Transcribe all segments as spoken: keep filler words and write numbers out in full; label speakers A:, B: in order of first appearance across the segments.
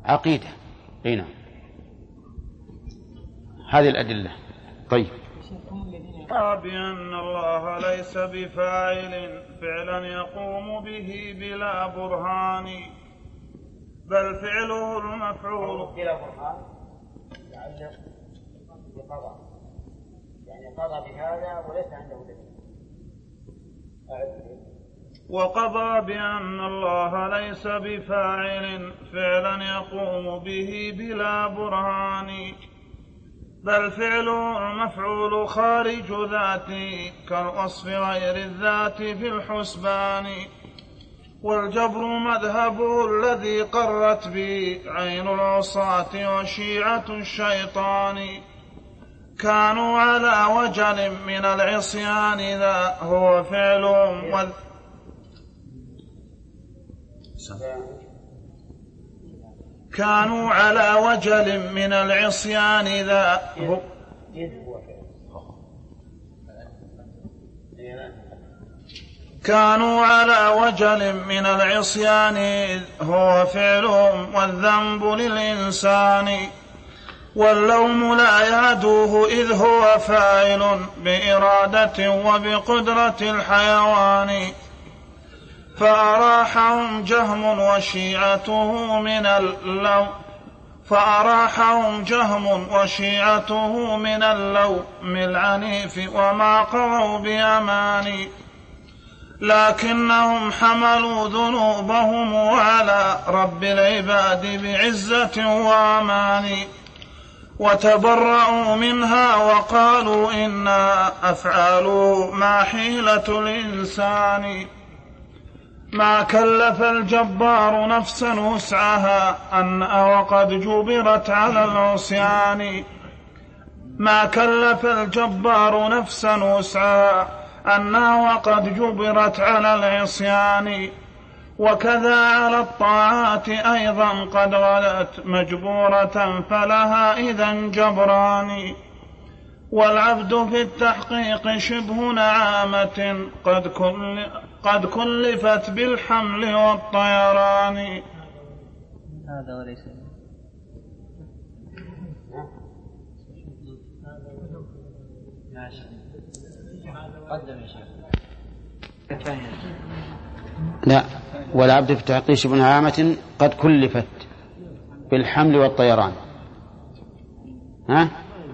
A: عقيدة. هنا هذه الأدلة. طيب،
B: بأن الله ليس بفاعل فعلا يقوم به بلا برهان، بل فعله المفعول
C: بلا برهان يتعلق بقضاء، يعني قضى بهذا وليس عنده دليل.
B: وقضى بأن الله ليس بفاعل فعلا يقوم به بلا برهان، بل فعله المفعول خارج ذاته كالوصف غير الذات في الحسبان. والجبر مذهبه الذي قرت به عين العصاة وشيعة الشيطان، كانوا على وجل من العصيان ذا هو فعلهم و... كانوا على وجل من العصيان ذا هو... كانوا على وجل من العصيان هو فعلهم والذنب للإنسان، واللوم لا يعدوه إذ هو فاعل بإرادة وبقدرة الحيوان. فأراحهم جهم وشيعته من اللوم فأراحهم جهم وشيعته من اللوم العنيف وما قضوا بأمان، لكنهم حملوا ذنوبهم على رب العباد بعزة وأمان، وتبرأوا منها وقالوا إنا أفعاله ما حيلة الإنسان. ما كلف الجبار نفسا وسعها أن وقد جبرت على العصيان. ما كلف الجبار نفسا وسعها أنها وقد جبرت على العصيان، وكذا على الطاعات أيضا قد غلت مجبورة فلها إذن جبران. والعبد في التحقيق شبه نعامة قد, كل قد كلفت بالحمل والطيران.
D: هذا وليس قدم يا شيخ.
A: لا، والعبد في التحقيق شبه نعامة قد كلفت بالحمل والطيران. ها؟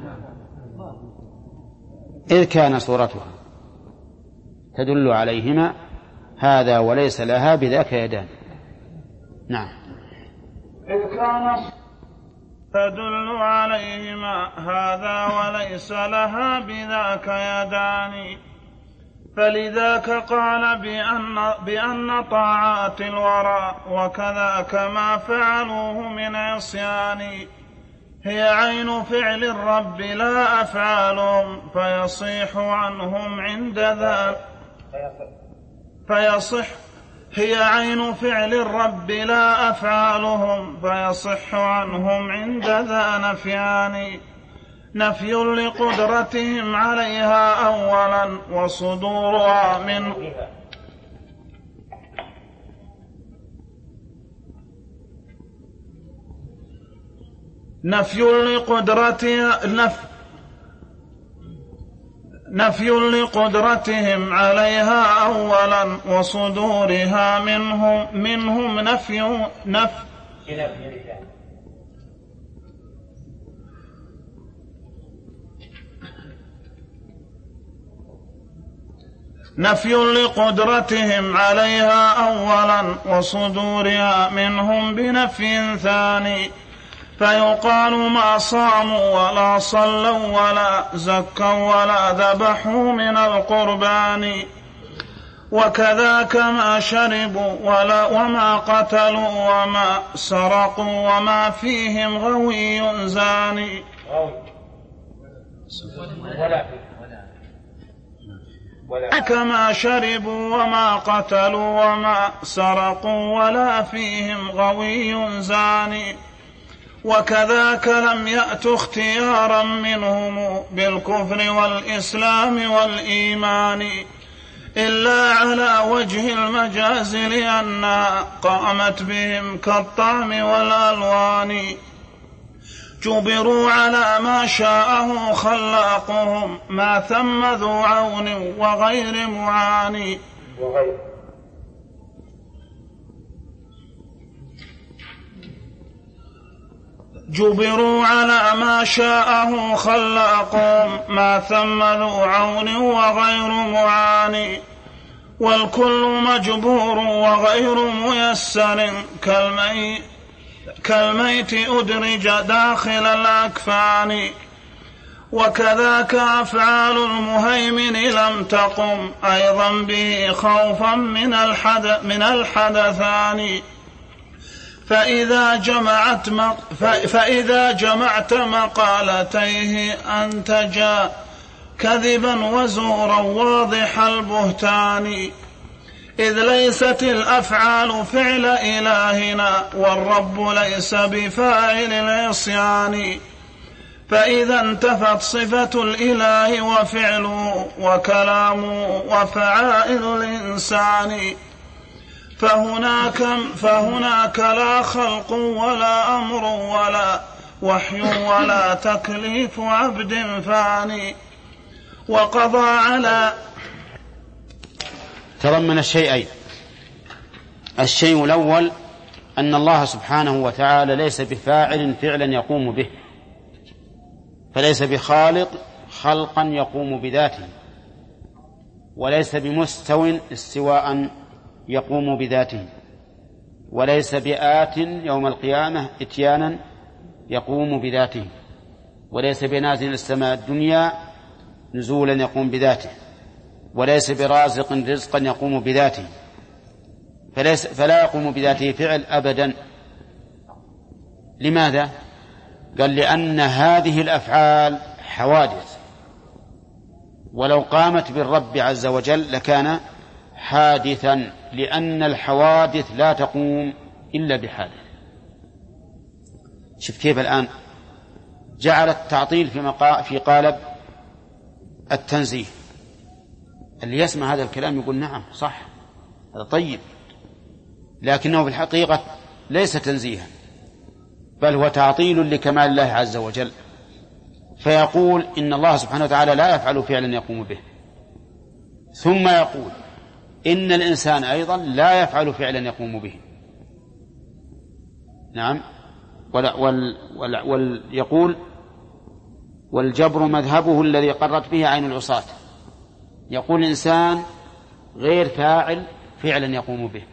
A: إذ كان صورتها تدل عليهما هذا وليس لها بذاك يدان. نعم.
B: إذ كان تدل عليهما هذا وليس لها بذاك يدان، فلذاك قال بأن, بأن طاعات الورى وكذاك ما فعلوه من عصيان هي عين فعل الرب لا أفعالهم، فيصيح عنهم عند ذا فيصح هي عين فعل الرب لا أفعالهم، فيصح عنهم عند ذا نفيان. نفي لقدرتهم عليها أولا وصدورها منه نفي لقدرتها نف نفي لقدرتهم عليها أولا وصدورها منهم منهم نفي نفي نفي لقدرتهم عليها أولا وصدورها منهم بنفي ثاني، فيقال ما صاموا ولا صلوا ولا زكوا ولا ذبحوا من القربان، وكذاك ما شربوا ولا وما قتلوا وما سرقوا وما فيهم غوي زاني. كما شربوا وما قتلوا وما سرقوا ولا فيهم غوي زاني، وكذاك لم يأت اختيارا منهم بالكفر والإسلام والإيمان، إلا على وجه المجاز لأنها قامت بهم كالطعم والألوان جبروا على ما شاءه خلاقهم ما ثم ذو عون وغير معاني جبروا على ما شاءه خلاقهم ما ثم ذو عون وغير معاني والكل مجبور وغير ميسر كالمي كالميت أدرج داخل الأكفان وكذاك أفعال المهيمن لم تقم أيضا به خوفا من الحدث من الحدثان فإذا جمعت فإذا جمعت مقالتيه أنتجا كذبا وزورا واضح البهتان إذ ليست الأفعال فعل إلهنا والرب ليس بفاعل العصيان فإذا انتفت صفة الإله وفعله وكلامه وفعائل الإنسان فهناك, فهناك لا خلق ولا أمر ولا وحي ولا تكليف عبد فاني وقضى على
A: تضمن الشيئين. الشيء الأول أن الله سبحانه وتعالى ليس بفاعل فعلا يقوم به، فليس بخالق خلقا يقوم بذاته، وليس بمستو استواء يقوم بذاته، وليس بآت يوم القيامة إتيانا يقوم بذاته، وليس بنازل السماء الدنيا نزولا يقوم بذاته، وليس برازق رزقا يقوم بذاته، فليس فلا يقوم بذاته فعل أبدا. لماذا؟ قال لأن هذه الأفعال حوادث، ولو قامت بالرب عز وجل لكان حادثا، لأن الحوادث لا تقوم إلا بحادث. شوف كيف الآن جعل التعطيل في, مقا... في قالب التنزيه. اللي يسمع هذا الكلام يقول نعم صح هذا طيب، لكنه في الحقيقة ليس تنزيها، بل هو تعطيل لكمال الله عز وجل. فيقول إن الله سبحانه وتعالى لا يفعل فعلا يقوم به، ثم يقول إن الإنسان أيضا لا يفعل فعلا يقوم به. نعم. وال وال وال يقول والجبر مذهبه الذي قرت به عين العصاة. يقول الإنسان غير فاعل فعلا يقوم به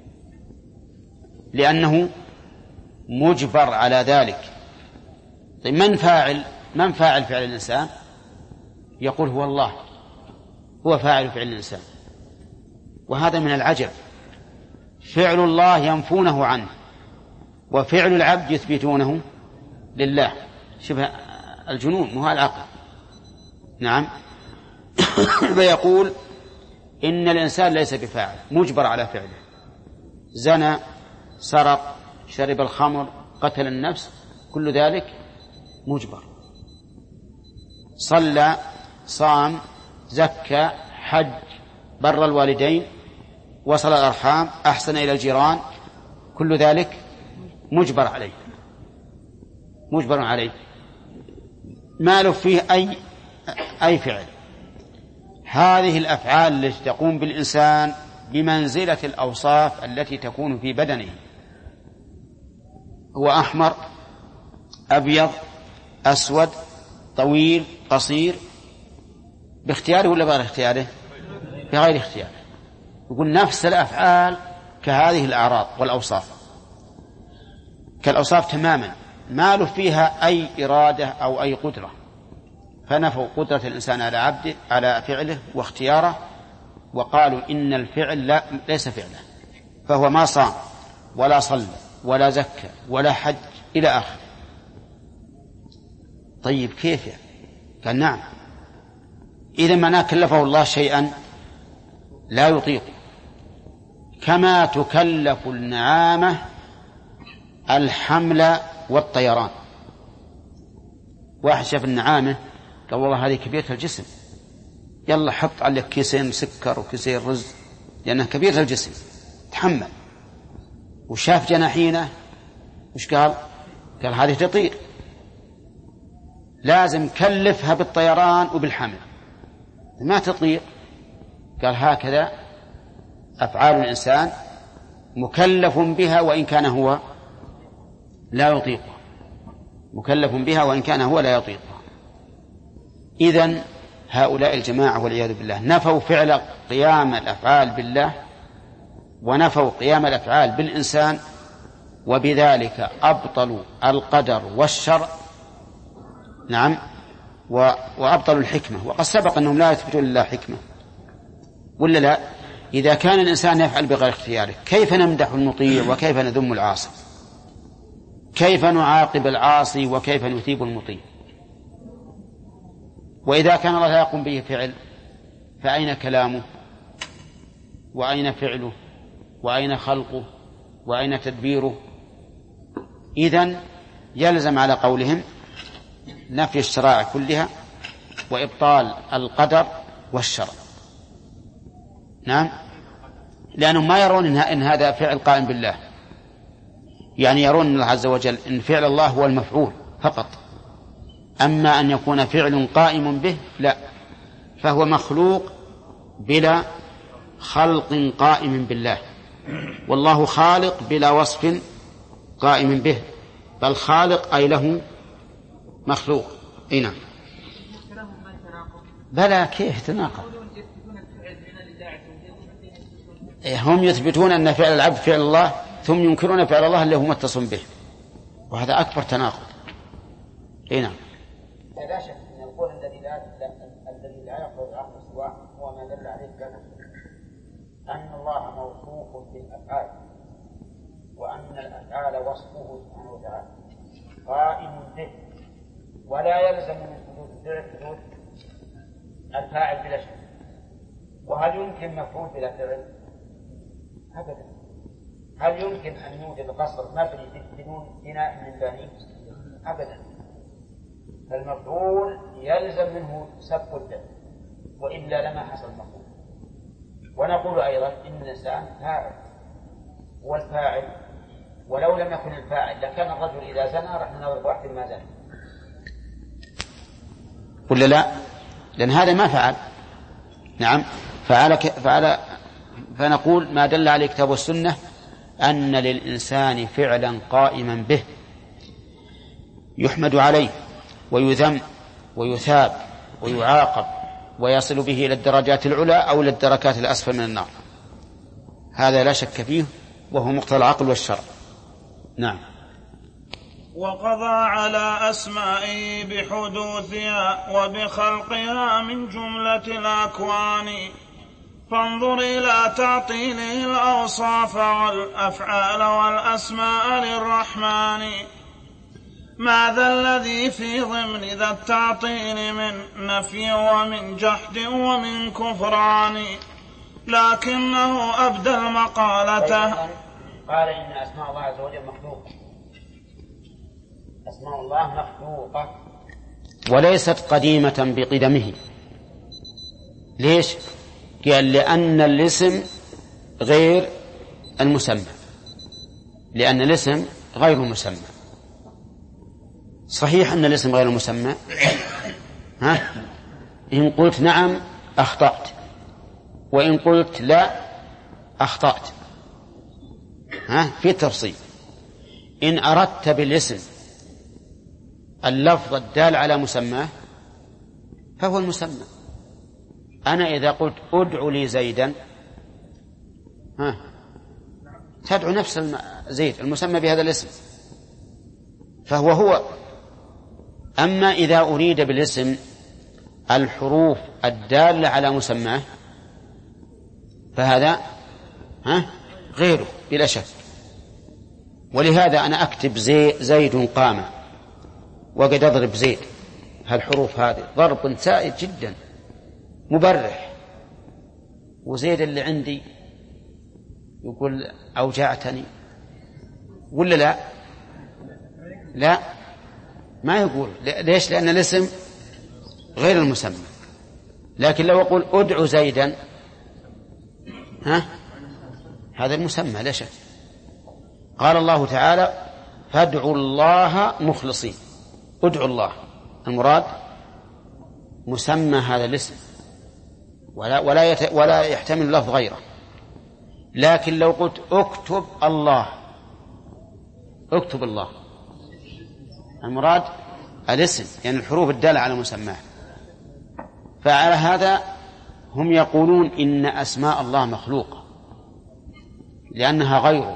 A: لأنه مجبر على ذلك. طيب من فاعل من فاعل فعل الإنسان؟ يقول هو الله، هو فاعل فعل الإنسان. وهذا من العجب، فعل الله ينفونه عنه وفعل العبد يثبتونه لله. شبه الجنون مو العقل. نعم. فيقول إن الإنسان ليس بفاعل، مجبر على فعله. زنى، سرق، شرب الخمر، قتل النفس، كل ذلك مجبر. صلى، صام، زكى، حج، بر الوالدين، وصل الأرحام، أحسن إلى الجيران، كل ذلك مجبر عليه مجبر عليه ما له فيه أي أي فعل. هذه الأفعال التي تقوم بالإنسان بمنزلة الأوصاف التي تكون في بدنه. هو أحمر، أبيض، أسود، طويل، قصير، باختياره ولا بغير اختياره؟ بغير اختياره. يقول نفس الأفعال كهذه الأعراض والأوصاف، كالأوصاف تماما، ما له فيها أي إرادة أو أي قدرة. فنفوا قدرة الإنسان على عبده على فعله واختياره، وقالوا إن الفعل لا ليس فعله، فهو ما صام ولا صلى ولا زكى ولا حج إلى آخر. طيب كيف يعني؟ قال نعم، إذا ما كلفه الله شيئا لا يطيق، كما تكلف النعامة الحمل والطيران. واحد شاف النعامة قال والله هذه كبيرة الجسم يلا حط عليك كيسين سكر وكيسين رز لأنه كبير الجسم تحمل، وشاف جناحينه وش قال؟ قال هذه تطير، لازم كلفها بالطيران وبالحمل، ما تطير. قال هكذا أفعال الإنسان مكلف بها وإن كان هو لا يطيقها، مكلف بها وإن كان هو لا يطيقها. إذن هؤلاء الجماعة والعياذ بالله نفوا فعل قيام الأفعال بالله ونفوا قيام الأفعال بالإنسان، وبذلك أبطلوا القدر والشرع. نعم، وأبطلوا الحكمة. وقد سبق أنهم لا يثبتون لله حكمة، ولا لا؟ إذا كان الإنسان يفعل بغير اختياره كيف نمدح المطيع وكيف نذم العاصي؟ كيف نعاقب العاصي وكيف نثيب المطيع؟ وإذا كان الله لا يقوم به فعل فأين كلامه وأين فعله وأين خلقه وأين تدبيره؟ إذن يلزم على قولهم نفي الشرائع كلها وإبطال القدر والشرع. نعم، لأنهم ما يرون إن هذا فعل قائم بالله، يعني يرون الله عز وجل إن فعل الله هو المفعول فقط، أما أن يكون فعل قائم به لا، فهو مخلوق بلا خلق قائم بالله، والله خالق بلا وصف قائم به، بل خالق أي له مخلوق. إيه نعم، بلى كيف تناقض؟ هم يثبتون أن فعل العبد فعل الله ثم ينكرون فعل الله اللي هو متصل به، وهذا أكبر تناقض. إيه نعم،
C: لا شك أن القول الذي لا الذي لا يقبل العقل سواه هو ما دل عليه كلام أن الله موصوف بالأفعال، وأن الأفعال وصفه سبحانه وتعالى قائم به، ولا يلزم من حدوث الفعل حدوث الفاعل بلا شك. وهل يمكن مفعول بلا فعل؟ أبدا. هل يمكن أن يوجد قصر مبني بدون بناء من بني؟ أبدا. فالمفعول يلزم منه سبق الفعل، وإلا لما حصل المفعول. ونقول أيضا إن الإنسان فاعل، هو الفاعل، ولو لم يكن الفاعل لكان الرجل إذا زنى رح نضرب واحد ما زنى،
A: ولا لا؟ لأن هذا ما فعل. نعم، فعل فعل فنقول ما دل عليه الكتاب والسنة أن للإنسان فعلا قائما به يحمد عليه ويذم ويثاب ويعاقب ويصل به إلى الدرجات العلى أو إلى الدركات الأسفل من النار، هذا لا شك فيه، وهو مقتضى العقل والشرع. نعم.
B: وقضى على أسمائه بحدوثها وبخلقها من جملة الأكوان، فانظر إلى تعطيله الأوصاف والأفعال والأسماء للرحمن. ماذا الذي في ضمن ذا التعطيل من نفي ومن جحد ومن كفران؟ لكنه أبدى المقالة.
C: قال إن أسماء الله عز وجل مخلوقة، أسماء الله مخلوقة
A: وليست قديمة بقدمه. ليش؟ قال لأن الاسم غير المسمى، لأن الاسم غير مسمى. صحيح أن الاسم غير مسمى، ها؟ إن قلت نعم أخطأت، وإن قلت لا أخطأت، ها؟ في تفصيل. إن أردت بالاسم اللفظ الدال على مسماه فهو المسمى. أنا إذا قلت أدعو لي زيدا، ها، تدعو نفس زيد المسمى بهذا الاسم، فهو هو. أما إذا أريد بالاسم الحروف الدالة على مسماه فهذا ها غيره بلا شك. ولهذا أنا أكتب زي زيد قام وقد أضرب زيد، هالحروف هذه ضرب سائد جدا مبرح، وزيد اللي عندي يقول أوجعتني، ولا لا؟ لا، ما يقول. ليش؟ لأن الاسم غير المسمى. لكن لو أقول أدعو زيدا، ها هذا المسمى لا شك. قال الله تعالى فادعوا الله مخلصين، ادعوا الله، المراد مسمى هذا الاسم ولا, ولا, يت ولا يحتمل لفظ غيره. لكن لو قلت اكتب الله، اكتب الله، المراد الاسم يعني الحروف الدالة على مسماه. فعلى هذا هم يقولون إن أسماء الله مخلوقة لأنها غيره،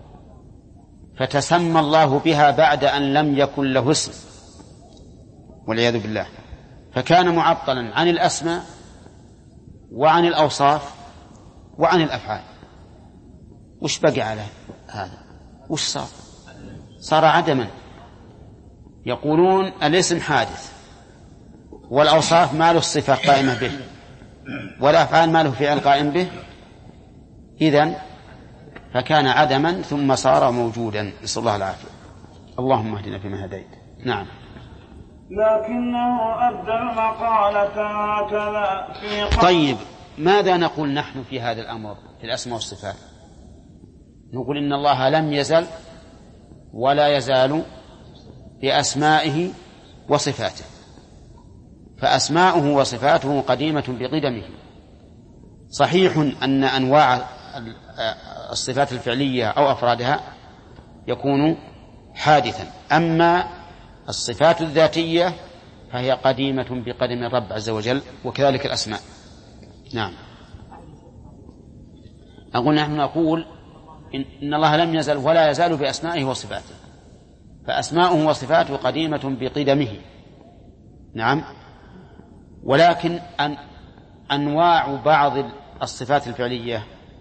A: فتسمى الله بها بعد أن لم يكن له اسم والعياذ بالله، فكان معطلا عن الأسماء وعن الأوصاف وعن الأفعال. وش بقي على هذا؟ وش صار؟ صار عدما. يقولون الاسم حادث، والأوصاف ما له الصفة قائمة به، والأفعال ما له فعل قائم به، إذن فكان عدما ثم صار موجودا، نسأل الله العافية. اللهم اهدنا فيما هديت. نعم.
B: لكنه أبدى المقالة هكذا في.
A: طيب ماذا نقول نحن في هذا الأمر في الأسماء والصفات؟ نقول إن الله لم يزل ولا يزال بأسمائه وصفاته، فأسماؤه وصفاته قديمة بقدمه. صحيح أن أنواع الصفات الفعلية أو أفرادها يكون حادثا، أما الصفات الذاتية فهي قديمة بقدم الرب عز وجل، وكذلك الأسماء. نعم. أقول نحن نقول إن الله لم يزل ولا يزال بأسمائه وصفاته، فأسماؤه وصفاته قديمة بقدمه. نعم. ولكن أن أنواع بعض الصفات الفعلية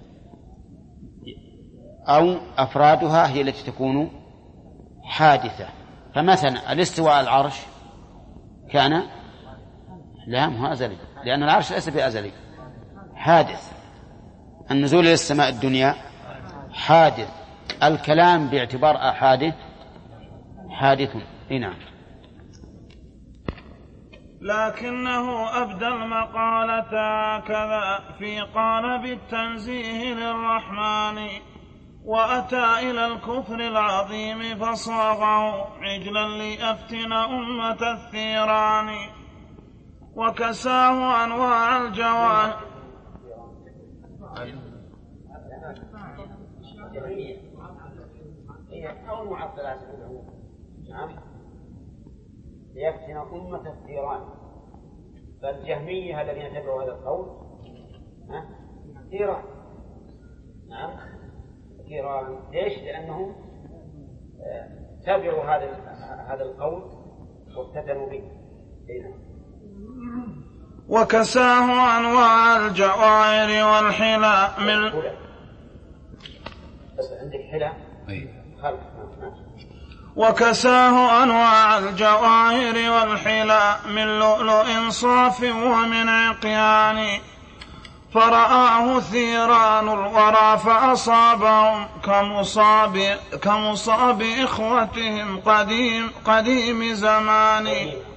A: أو أفرادها هي التي تكون حادثة. فمثلا الاستواء على العرش كان لا مو أزلي، لأن العرش ليس بأزلي، حادث. النزول إلى السماء الدنيا حادث. الكلام باعتبار أحادث حادث. نعم.
B: لكنه أبدى المقالة هكذا في قالب التنزيه للرحمن، وأتى إلى الكفر العظيم فصاغه عجلا ليفتن أمة الثيران، وكساه أنواع الجوان.
C: أو المعطلات نعم ليفتن أمة الثيران. فالجهمية الذين تبعوا هذا القول ثيران. نعم ثيران. ليش؟ لأنهم تبعوا هذا هذا القول وافتتنوا به.
B: وكساه أنواع الجواهر والحلى من
C: بس عندك حلى خلق.
B: وكساه أنواع الجواهر والحلى من لؤلؤ صاف ومن عقيان، فرآه ثيران الورى فأصابهم كمصاب كمصاب إخوتهم قديم قديم زمان.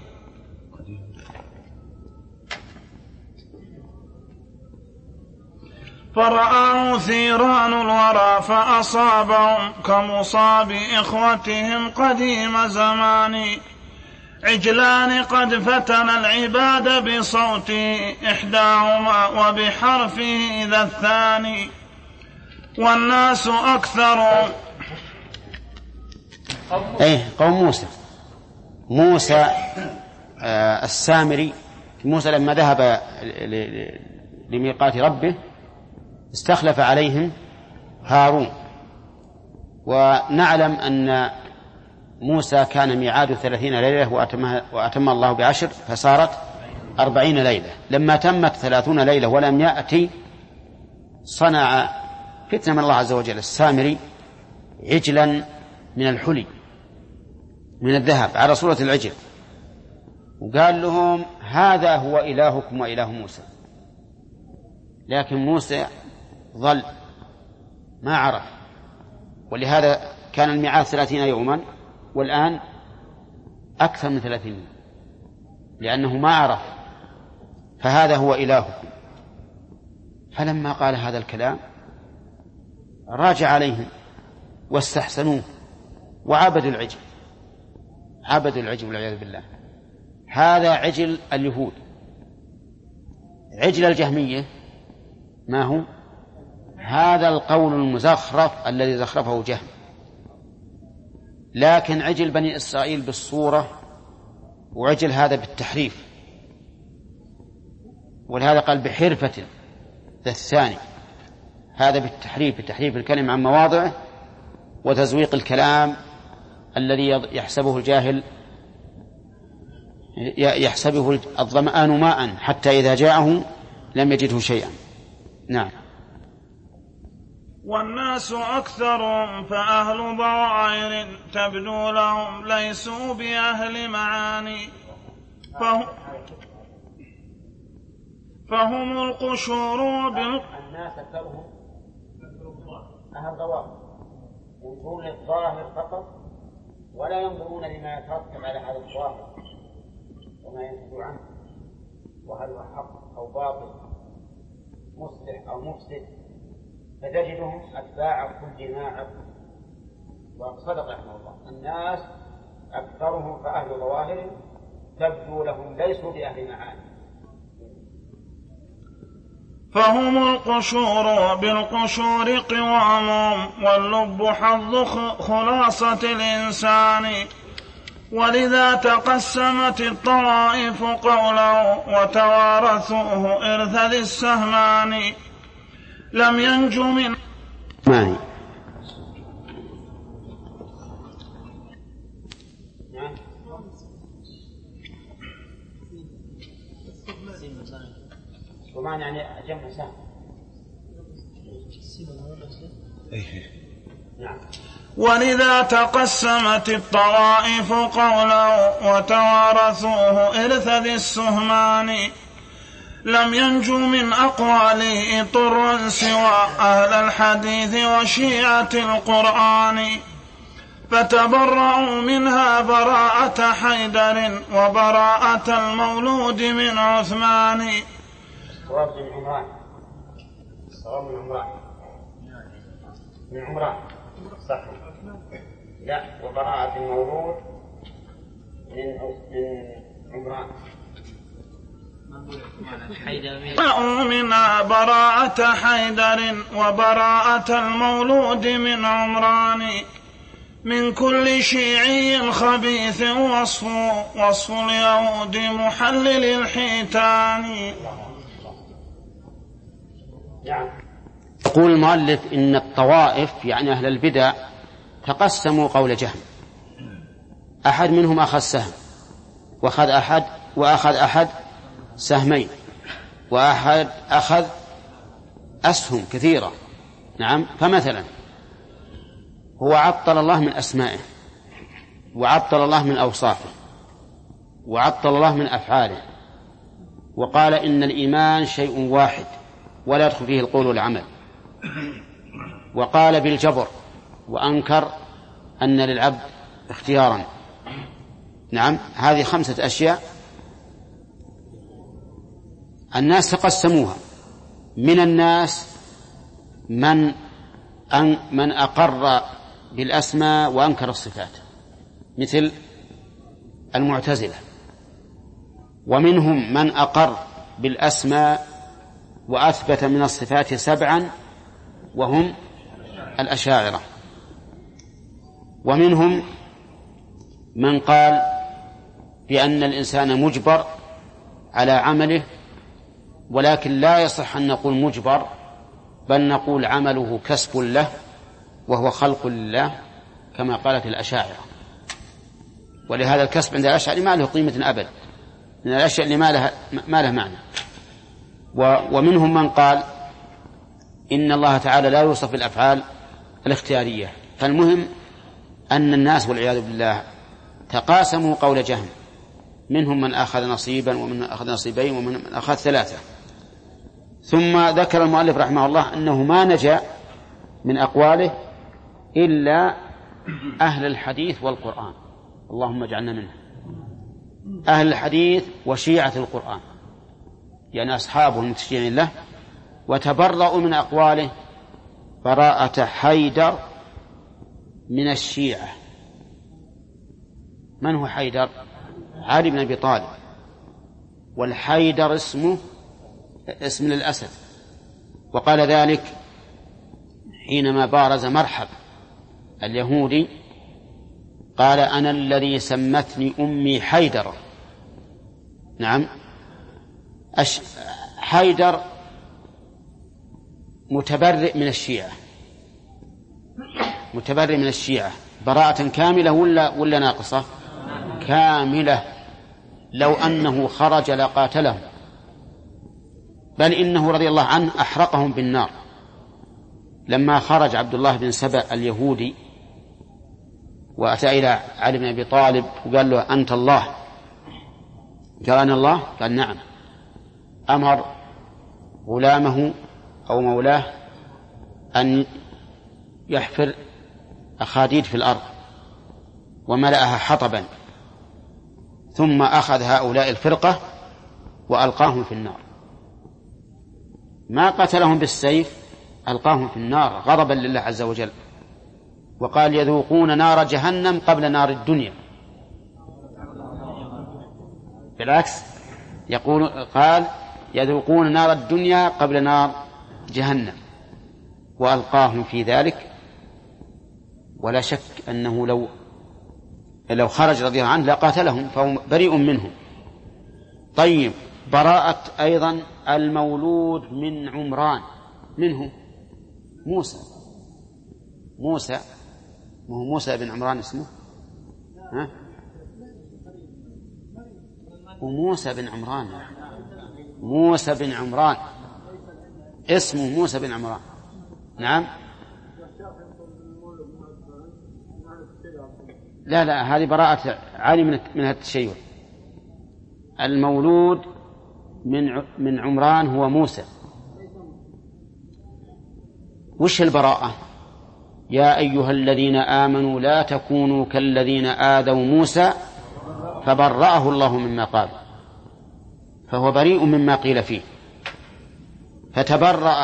B: فرآه ثيران الورى فأصابهم كمصاب إخوتهم قديم زمان. عجلان قد فتن العباد بصوته إحداهما وبحرفه ذا الثاني، والناس أكثر.
A: أيه قوم موسى. موسى آه السامري، موسى لما ذهب لميقات ربه استخلف عليهم هارون، ونعلم أن موسى كان ميعاد ثلاثين ليلة وأتم الله بعشر فصارت أربعين ليلة. لما تمت ثلاثون ليلة ولم يأتي صنع فتنة من الله عز وجل السامري عجلا من الحلي من الذهب على صورة العجل، وقال لهم هذا هو إلهكم وإله موسى. لكن موسى ظل ما عرف، ولهذا كان الميعاد ثلاثين يوما والآن أكثر من ثلاثين، لأنه ما عرف فهذا هو إلهكم. فلما قال هذا الكلام راجع عليهم واستحسنوه وعبدوا العجل، عبدوا العجل والعياذ بالله. هذا عجل اليهود. عجل الجهمية ما هو؟ هذا القول المزخرف الذي زخرفه جهم. لكن عجل بني إسرائيل بالصورة، وعجل هذا بالتحريف، ولهذا قال بحرفة ذا الثاني. هذا بالتحريف، بتحريف الكلم عن مواضعه وتزويق الكلام الذي يحسبه الجاهل، يحسبه الظمآن ماء حتى إذا جاءه لم يجده شيئا. نعم.
B: والناس أكثر فأهل ضوائر تبدو لهم ليسوا بأهل معاني، فهم, فهم القشور بال...
C: الناس أكثرهم أهل ضوائر ينظرون للظاهر فقط ولا ينظرون لما يترتب على هذا الظاهر وما ينتج عنه، وهل هو حق أو باطل، مصلح أو مفسد. فتجدهم أتباع كل ما عبد. وصدق رحمه الله، الناس أكثرهم فأهل ظواهر تبدو لهم ليسوا بأهل معاني.
B: فهم القشور بالقشور قوام، واللب حظ خلاصة الإنسان. ولذا تقسمت الطوائف قوله وتوارثوه إرث ذي السهمان. لم ينجو من
A: ماني.
C: ومعنى يعني جمع سهم. نعم.
B: ولذا تقسمت الطوائف قوله وتوارثوه إرث ذي السهمان. لم ينجو من أقواله طرا سوى أهل الحديث وشيعة القرآن، فتبرأوا منها براءة حيدر وبراءة المولود من عثمان.
C: صواب من عمران، صواب من عمران، من عمران صح. لا، وبراءة المولود من عمران.
B: منها براءة حيدر وبراءة المولود من عمران. من كل شيعي خبيث وصف وصف اليهود محلل الحيتان.
A: يقول المؤلف إن الطوائف يعني أهل البدع تقسموا قول جهم. أحد منهم أخذ سهم وأخذ أحد وأخذ أحد سهمين، وأحد أخذ أسهم كثيرة. نعم. فمثلا هو عطل الله من أسمائه، وعطل الله من أوصافه، وعطل الله من أفعاله، وقال إن الإيمان شيء واحد ولا يدخل فيه القول والعمل، وقال بالجبر، وأنكر أن للعبد اختيارا. نعم. هذه خمسة أشياء الناس تقسموها. من الناس من أن من أقر بالأسماء وأنكر الصفات مثل المعتزلة، ومنهم من أقر بالأسماء وأثبت من الصفات سبعا وهم الأشاعرة، ومنهم من قال بأن الإنسان مجبر على عمله، ولكن لا يصح أن نقول مجبر، بل نقول عمله كسب له وهو خلق لله كما قالت الأشاعرة. ولهذا الكسب عند الأشاعرة ما له قيمة أبد، من الأشياء اللي ما لها ما له معنى. ومنهم من قال إن الله تعالى لا يوصف بالأفعال الاختيارية. فالمهم أن الناس والعياذ بالله تقاسموا قول جهم، منهم من أخذ نصيبا ومن من أخذ نصيبين ومن من أخذ ثلاثة. ثم ذكر المؤلف رحمه الله أنه ما نجا من أقواله إلا أهل الحديث والقرآن، اللهم اجعلنا منه، أهل الحديث وشيعة القرآن. يعني أصحابه المتشيعين له، وتبرأوا من أقواله براءة حيدر من الشيعة. من هو حيدر؟ علي بن أبي طالب، والحيدر اسمه اسم للأسد. وقال ذلك حينما بارز مرحب اليهودي، قال أنا الذي سمتني أمي حيدر. نعم، حيدر متبرئ من الشيعة، متبرئ من الشيعة براءة كاملة ولا ولا ناقصة؟ كاملة. لو أنه خرج لقاتلهم، بل إنه رضي الله عنه أحرقهم بالنار. لما خرج عبد الله بن سبأ اليهودي وأتى إلى علي بن أبي طالب وقال له أنت الله، قال أنا الله؟ قال نعم. أمر غلامه أو مولاه أن يحفر أخاديد في الأرض وملأها حطبا، ثم أخذ هؤلاء الفرقة وألقاهم في النار. ما قتلهم بالسيف، ألقاهم في النار غضبا لله عز وجل. وقال يذوقون نار جهنم قبل نار الدنيا. بالعكس، يقول قال يذوقون نار الدنيا قبل نار جهنم، وألقاهم في ذلك. ولا شك أنه لو لو خرج رضي الله عنه لقاتلهم، فهو بريء منهم. طيب، براءة أيضا المولود من عمران، منه موسى. موسى مو موسى بن عمران اسمه، ها؟ وموسى بن عمران، موسى بن عمران اسمه موسى بن عمران. نعم. لا لا، هذه براءة عالي من من التشيع. المولود من من عمران هو موسى. وش البراءة؟ يا أيها الذين آمنوا لا تكونوا كالذين آذوا موسى فبرأه الله مما قال. فهو بريء مما قيل فيه، فتبرأ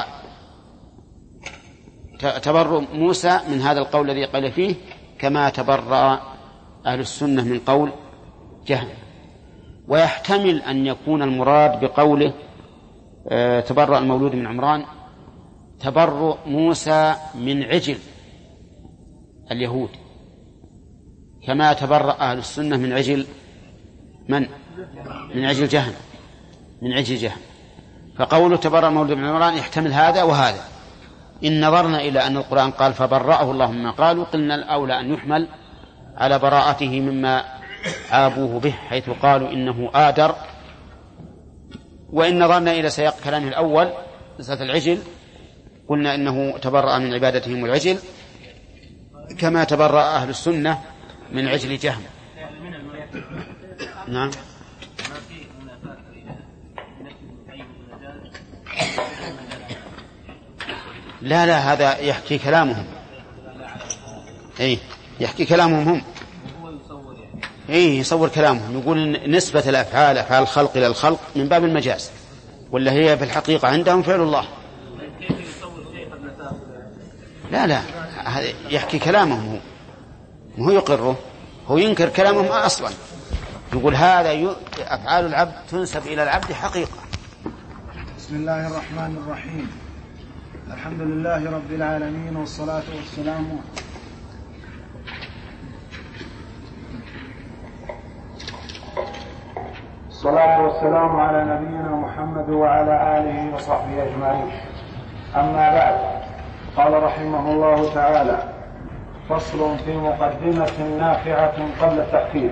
A: تبرؤ موسى من هذا القول الذي قال فيه، كما تبرأ أهل السنة من قول جهم. ويحتمل أن يكون المراد بقوله تبرأ المولود من عمران تبرؤ موسى من عجل اليهود، كما تبرأ أهل السنة من عجل من؟ من عجل جهم، من عجل جهم. فقوله تبرأ المولود من عمران يحتمل هذا وهذا. إن نظرنا إلى أن القرآن قال فبرأه الله مما قالوا، قلنا الأولى أن يحمل على براءته مما عابوه به، حيث قالوا إنه آدر. وإن نظرنا إلى سياق كلامه الأول مسألة العجل، قلنا إنه تبرأ من عبادتهم العجل كما تبرأ أهل السنة من عجل جهم. نعم. لا لا، هذا يحكي كلامهم. اي يحكي كلامهم هم. اي يصور كلامهم، يقول نسبة الأفعال أفعال الخلق إلى الخلق من باب المجاز، ولا هي في الحقيقة عندهم فعل الله. لا لا، يحكي كلامهم هو، هو يقره، هو ينكر كلامهم أصلا. يقول هذا ي... أفعال العبد تنسب إلى العبد حقيقة.
B: بسم الله الرحمن الرحيم. الحمد لله رب العالمين، والصلاة والسلام الصلاة والسلام على نبينا محمد وعلى آله وصحبه أجمعين. أما بعد، قال رحمه الله تعالى: فصل في مقدمة نافعة قبل التحقيق.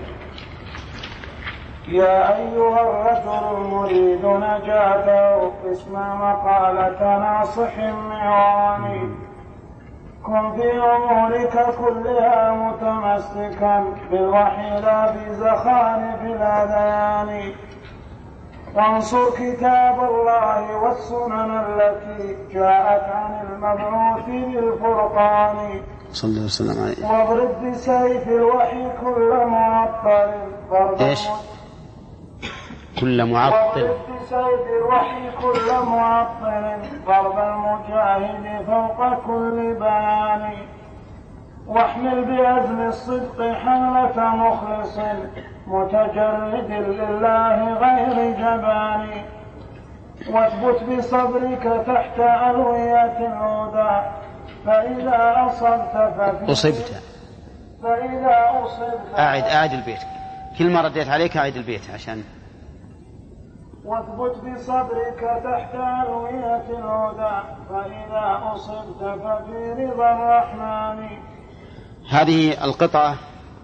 B: يا أيها الرجل المريد نجاته، اسمع مقالة ناصح معاني. كن في أمورك كلها متمسكا بالوحي لا بزخارف الأذان، وانصر كتاب الله والسنن التي جاءت عن المبعوث بالفرقان،
A: صلى الله عليه وسلم،
B: واضرب بسيف الوحي كل معطل.
A: ايش كل معطل
B: واضرب بسيف الوحي كل معطل ضرب المجاهد فوق كل بيان واحمل بأزم الصدق حملة مخلص متجرد لله غير جبان واثبت بصبرك تحت ألوية الهدى فإذا أصبت ففي
A: أصبت
B: فإذا أصبت
A: أعد أعد البيت كل ما رديت عليك أعد البيت عشان
B: واثبت بصبرك تحت ألوية الهدى فإذا أصبت ففي رضا الرحمن.
A: هذه القطعة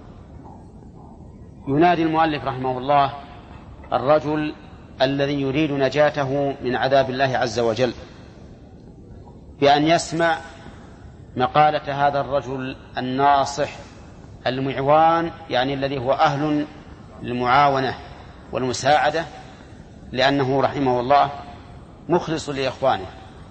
A: ينادي المؤلف رحمه الله الرجل الذي يريد نجاته من عذاب الله عز وجل بأن يسمع مقالة هذا الرجل الناصح المعوان، يعني الذي هو أهل للمعاونة والمساعدة، لأنه رحمه الله مخلص لإخوانه.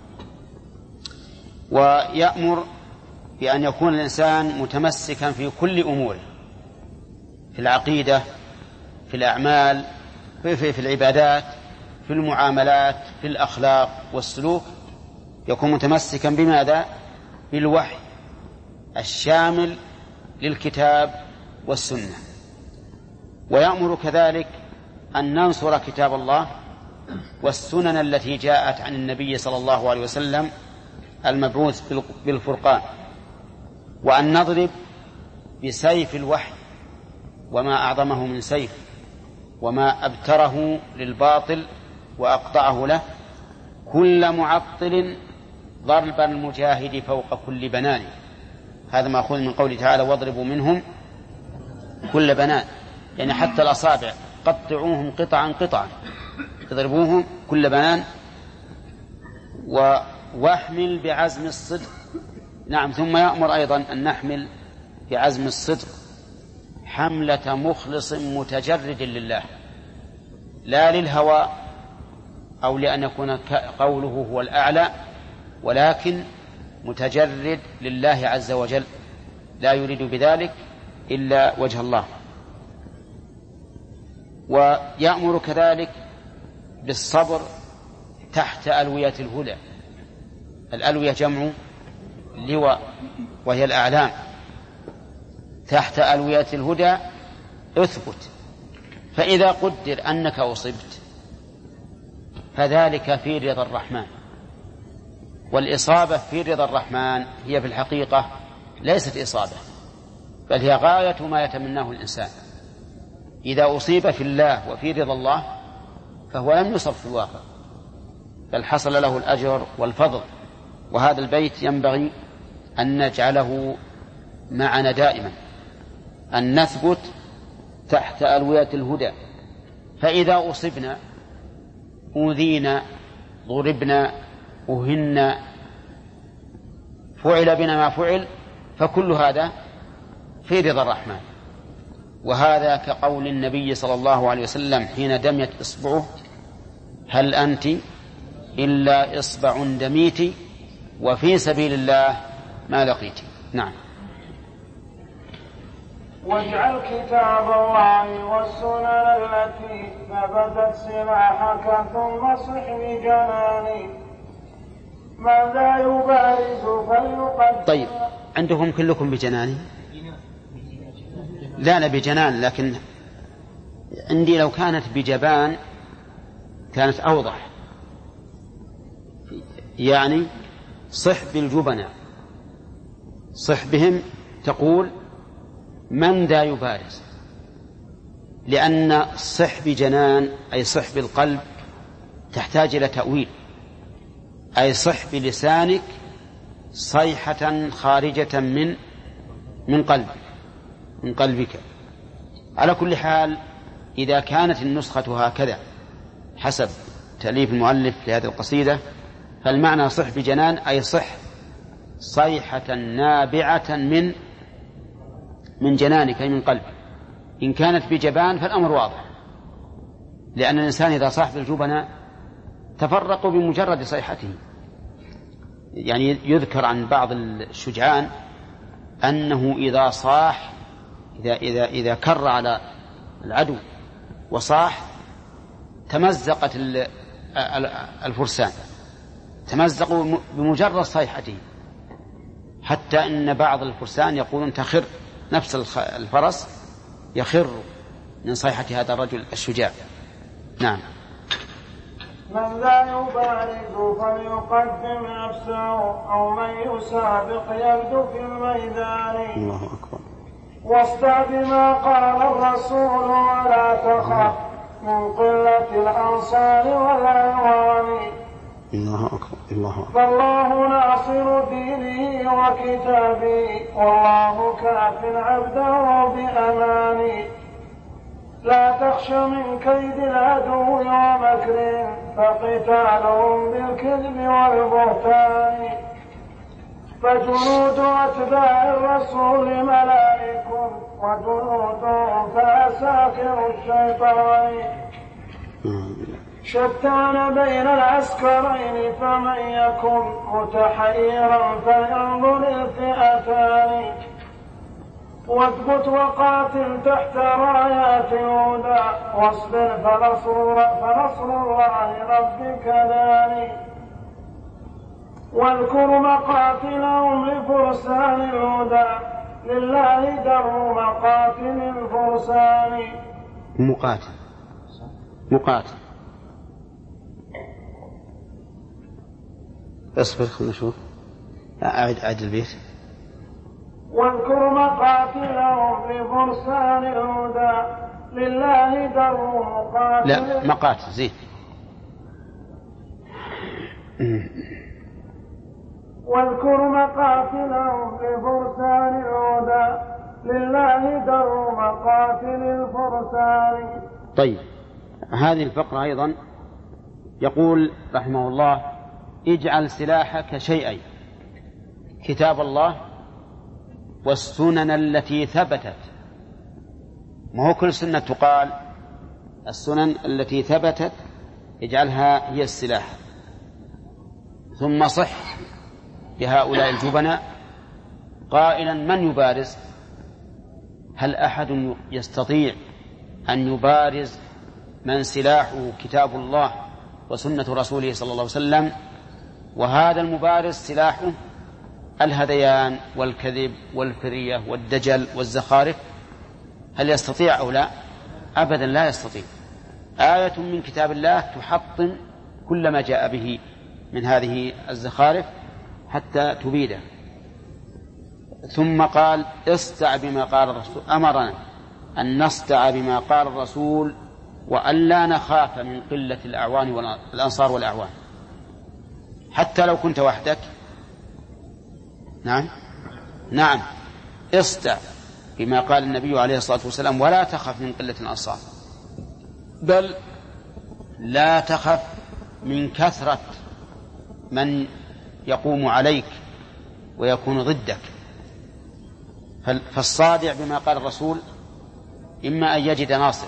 A: ويأمر بأن يكون الإنسان متمسكا في كل أموره، في العقيدة، في الأعمال، في, في, في العبادات، في المعاملات، في الأخلاق والسلوك، يكون متمسكا بماذا؟ بالوحي الشامل للكتاب والسنة. ويأمر كذلك أن ننصر كتاب الله والسنن التي جاءت عن النبي صلى الله عليه وسلم المبعوث بالفرقان، وأن نضرب بسيف الوحي، وما أعظمه من سيف وما أبتره للباطل وأقطعه له، كل معطل ضرب المجاهد فوق كل بنان. هذا مأخوذ من قوله تعالى واضربوا منهم كل بنان، يعني حتى الأصابع قطعوهم قطعا قطعا، تضربوهم كل بنان. واحمل بعزم الصدق، نعم، ثم يأمر أيضا أن نحمل بعزم الصدق حملة مخلص متجرد لله، لا للهوى أو لأن يكون قوله هو الأعلى، ولكن متجرد لله عز وجل، لا يريد بذلك إلا وجه الله. ويأمر كذلك بالصبر تحت ألوية الهدى. الألوية جمع لواء وهي الأعلام. تحت ألوية الهدى اثبت، فإذا قدر أنك أصبت فذلك في رضا الرحمن. والإصابة في رضا الرحمن هي في الحقيقة ليست إصابة، بل هي غاية ما يتمناه الإنسان. إذا أصيب في الله وفي رضا الله فهو لم يصب في الواقع، بل حصل له الأجر والفضل. وهذا البيت ينبغي أن نجعله معنا دائما، أن نثبت تحت ألوية الهدى. فإذا أصبنا، أوذينا، ضربنا، أهنا، فعل بنا ما فعل، فكل هذا في رضا الرحمن. وهذا كقول النبي صلى الله عليه وسلم حين دميت إصبعه هل أنت إلا إصبع دميت وفي سبيل الله ما لقيت. نعم.
B: واجعل كتاب الله والسنن التي نبذت سلاحك ثم صح بجناني ماذا يبارز فليقدم.
A: طيب، عندكم كلكم بجناني؟ لا أنا بجنان، لكن عندي لو كانت بجبان كانت أوضح. يعني صح بالجبناء، صح بهم، تقول من ذا يبارز، لأن صح بجنان أي صح بالقلب تحتاج إلى تأويل، أي صح بلسانك صيحة خارجة من من قلبك من قلبك. على كل حال إذا كانت النسخة هكذا حسب تأليف المؤلف لهذه القصيدة، فالمعنى صح بجنان أي صح صيحة نابعة من من جنانك أي من قلبك. إن كانت بجبان فالأمر واضح، لأن الإنسان إذا صاح بالجبناء تفرقوا بمجرد صيحته. يعني يذكر عن بعض الشجعان أنه إذا صاح إذا إذا إذا كر على العدو وصاح تمزقت الفرسان، تمزقوا بمجرد صيحته، حتى إن بعض الفرسان يقولون تخر نفس الفرس يخر من صيحة هذا الرجل الشجاع. نعم.
B: من لا يبارز فليقدم نفسه أو من يسابق يبدو في الميدان.
A: الله أكبر.
B: واصدع بما قال الرسول ولا تخف من قلة الأنصار والأعوان.
A: الله أكبر. الله أكبر.
B: فالله ناصر دينه وكتابه والله كاف عبده بأمان. لا تخش من كيد العدو ومكر فقتالهم بالكذب والبهتان. فجنود أتباع الرسول ملائك وجنودهم فأساكر الشيطان. شتان بين العسكرين فمن يكن متحيرا فينظر الفئتان. واثبت وقاتل تحت رايات الهدى واصبر فنصر, فنصر الله ربك داني. واذكر مقاتلهم لفرسان الهدى لله در مقاتل الفرسان.
A: مقاتل مقاتل اصبر خلنا نشوف. أعد أعد البيت.
B: واذكر مقاتلهم لفرسان الهدى لله در مقاتل.
A: لا مقاتل زين.
B: واذكر مقاتلهم لفرسان الهدى لله در مقاتل الفرسان.
A: طيب هذه الفقرة أيضا يقول رحمه الله اجعل سلاحك شيئين: كتاب الله والسنن التي ثبتت. ما هو كل سنة تقال، السنن التي ثبتت اجعلها هي السلاح. ثم صح بهؤلاء الجبناء قائلا من يبارز؟ هل أحد يستطيع أن يبارز من سلاحه كتاب الله وسنة رسوله صلى الله عليه وسلم، وهذا المبارز سلاحه الهذيان والكذب والفرية والدجل والزخارف؟ هل يستطيع أو لا؟ أبدا لا يستطيع. آية من كتاب الله تحطم كل ما جاء به من هذه الزخارف حتى تبيده. ثم قال اصدع بما قال الرسول، أمرنا أن نصدع بما قال الرسول وأن لا نخاف من قلة الأعوان والأنصار والأعوان، حتى لو كنت وحدك. نعم نعم اصدع بما قال النبي عليه الصلاة والسلام ولا تخف من قلة الأنصار، بل لا تخف من كثرة من يقوم عليك ويكون ضدك. فالصادع بما قال الرسول إما أن يجد ناصر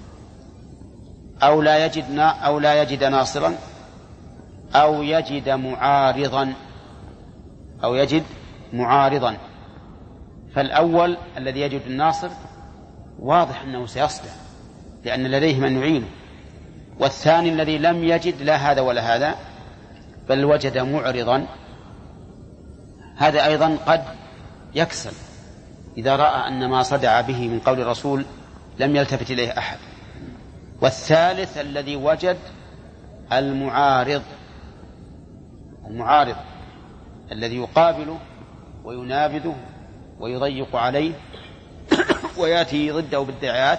A: أو لا يجد أو لا يجد ناصرا أو يجد معارضا أو يجد معارضا. فالأول الذي يجد الناصر واضح أنه سيصدع لأن لديه من يعينه، والثاني الذي لم يجد لا هذا ولا هذا بل وجد معرضا، هذا أيضا قد يكسل إذا رأى أن ما صدع به من قول الرسول لم يلتفت إليه أحد. والثالث الذي وجد المعارض، المعارض الذي يقابله وينابذه ويضيق عليه ويأتي ضده بالدعايات،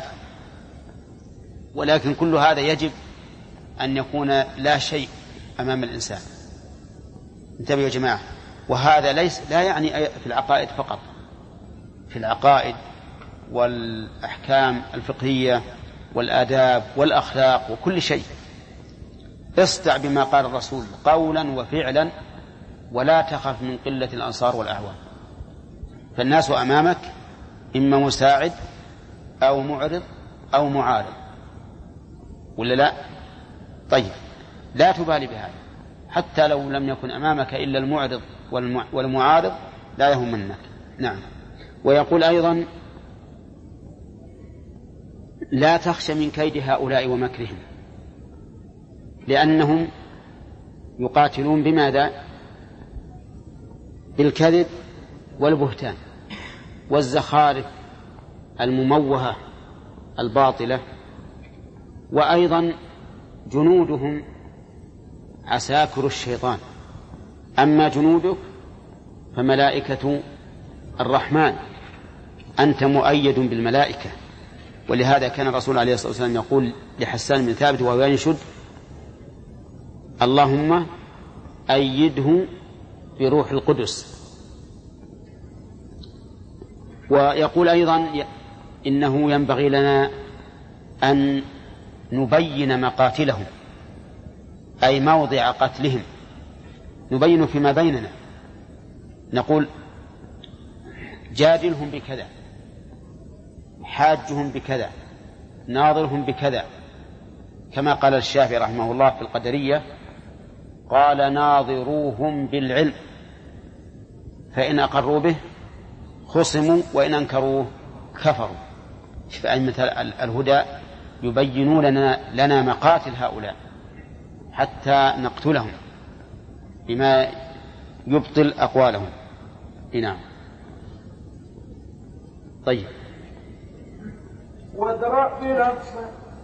A: ولكن كل هذا يجب أن يكون لا شيء أمام الإنسان. انتبهوا يا جماعة. وهذا ليس لا يعني في العقائد فقط، في العقائد والأحكام الفقهية والآداب والأخلاق وكل شيء. اصدع بما قال الرسول قولا وفعلا ولا تخف من قلة الأنصار والأعوان. فالناس أمامك إما مساعد أو معرض أو معارض، ولا لا؟ طيب لا تبالي بهذا، حتى لو لم يكن أمامك إلا المعرض والمعارض لا يهمنك. نعم. ويقول أيضا لا تخش من كيد هؤلاء ومكرهم. لأنهم يقاتلون بماذا؟ بالكذب والبهتان والزخارف المموهة الباطلة. وأيضا جنودهم عساكر الشيطان، أما جنودك فملائكة الرحمن، أنت مؤيد بالملائكة. ولهذا كان الرسول عليه الصلاة والسلام يقول لحسان بن ثابت وهو ينشد: اللهم أيده بروح القدس. ويقول أيضا إنه ينبغي لنا أن نبين مقاتلهم، أي موضع قتلهم، نبين فيما بيننا، نقول جادلهم بكذا، حاجهم بكذا، ناظرهم بكذا، كما قال الشافعي رحمه الله في القدرية: قال ناظروهم بالعلم فإن أقروا به خصموا وإن أنكروه كفروا. فأئمة الهدى يبينون لنا, لنا مقاتل هؤلاء حتى نقتلهم بما يبطل أقوالهم. نعم. طيب.
B: وادرأ بنفس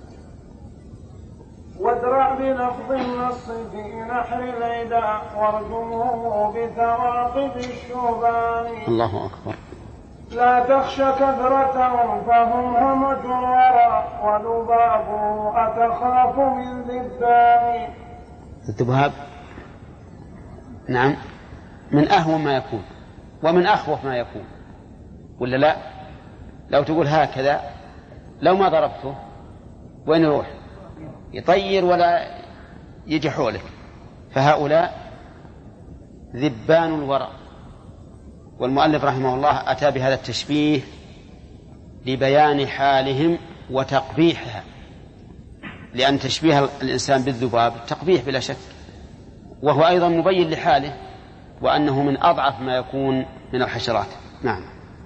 B: وادرأ بلفظ النص في نحر العدا وارجمه بثواقب الشوبان.
A: الله أكبر.
B: لا تخش كثرتهم فهم همج الورى وذبابه أتخاف من ذبان.
A: الذباب نعم من أهون ما يكون ومن أخوف ما يكون، ولا لا؟ لو تقول هكذا لو ما ضربته وين يروح؟ يطير ولا يجي حولك. فهؤلاء ذبان الورى. والمؤلف رحمه الله أتى بهذا التشبيه لبيان حالهم وتقبيحها، لأن تشبيه الإنسان بالذباب تقبيح بلا شك، وهو أيضا مبين لحاله وأنه من أضعف ما يكون من الحشرات. نعم.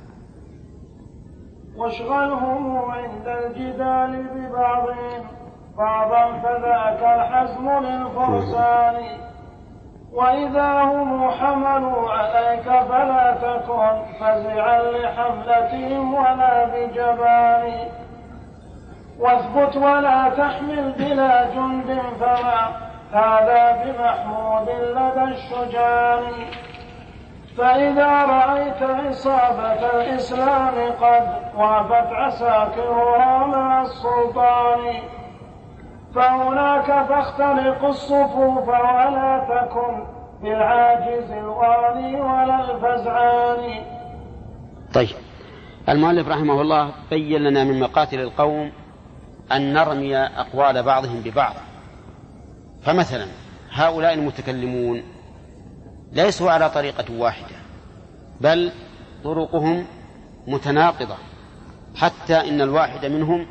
B: واشغلهم عند الجدال ببعضهم بعضا فذاك الحزم للفرسان. وإذا هم حملوا عليك فلا تكن فزعا لحملتهم ولا بجبان. واثبت ولا تحمل بلا جند فما هذا بمحمود لدى الشجان. فإذا رأيت إصابة الإسلام قد وافت عساكرها مع السلطان فهناك فاختلق الصفوف ولا تكن بالعاجز الوالي ولا الفزعان.
A: طيب. المؤلف رحمه الله بين لنا من مقاتل القوم أن نرمي أقوال بعضهم ببعض. فمثلا هؤلاء المتكلمون ليسوا على طريقة واحدة، بل طرقهم متناقضة، حتى إن الواحد منهم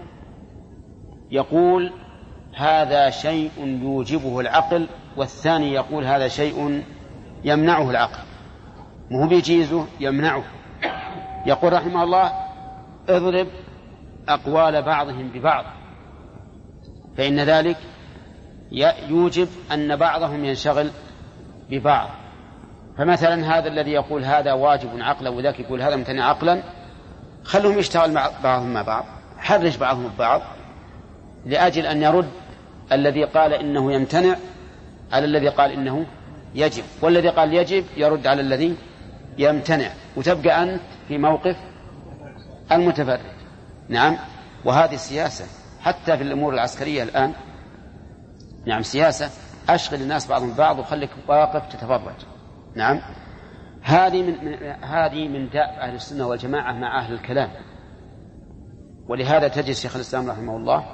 A: يقول هذا شيء يوجبه العقل، والثاني يقول هذا شيء يمنعه العقل، مو بيجيزه يمنعه. يقول رحمه الله اضرب أقوال بعضهم ببعض، فإن ذلك يوجب أن بعضهم ينشغل ببعض. فمثلا هذا الذي يقول هذا واجب عقلا وذاك يقول هذا ممتنع عقلا، خلهم يشتغل بعضهم مع بعض، حرج بعضهم ببعض لأجل أن يرد الذي قال إنه يمتنع على الذي قال إنه يجب، والذي قال يجب يرد على الذي يمتنع، وتبقى أنت في موقف المتفرد. نعم. وهذه السياسة حتى في الأمور العسكرية الآن. نعم سياسة أشغل الناس بعضهم بعض وخليك واقف تتفرج. نعم. هذه من هذه من داء أهل السنة والجماعة مع أهل الكلام. ولهذا تجد شيخ الإسلام رحمه الله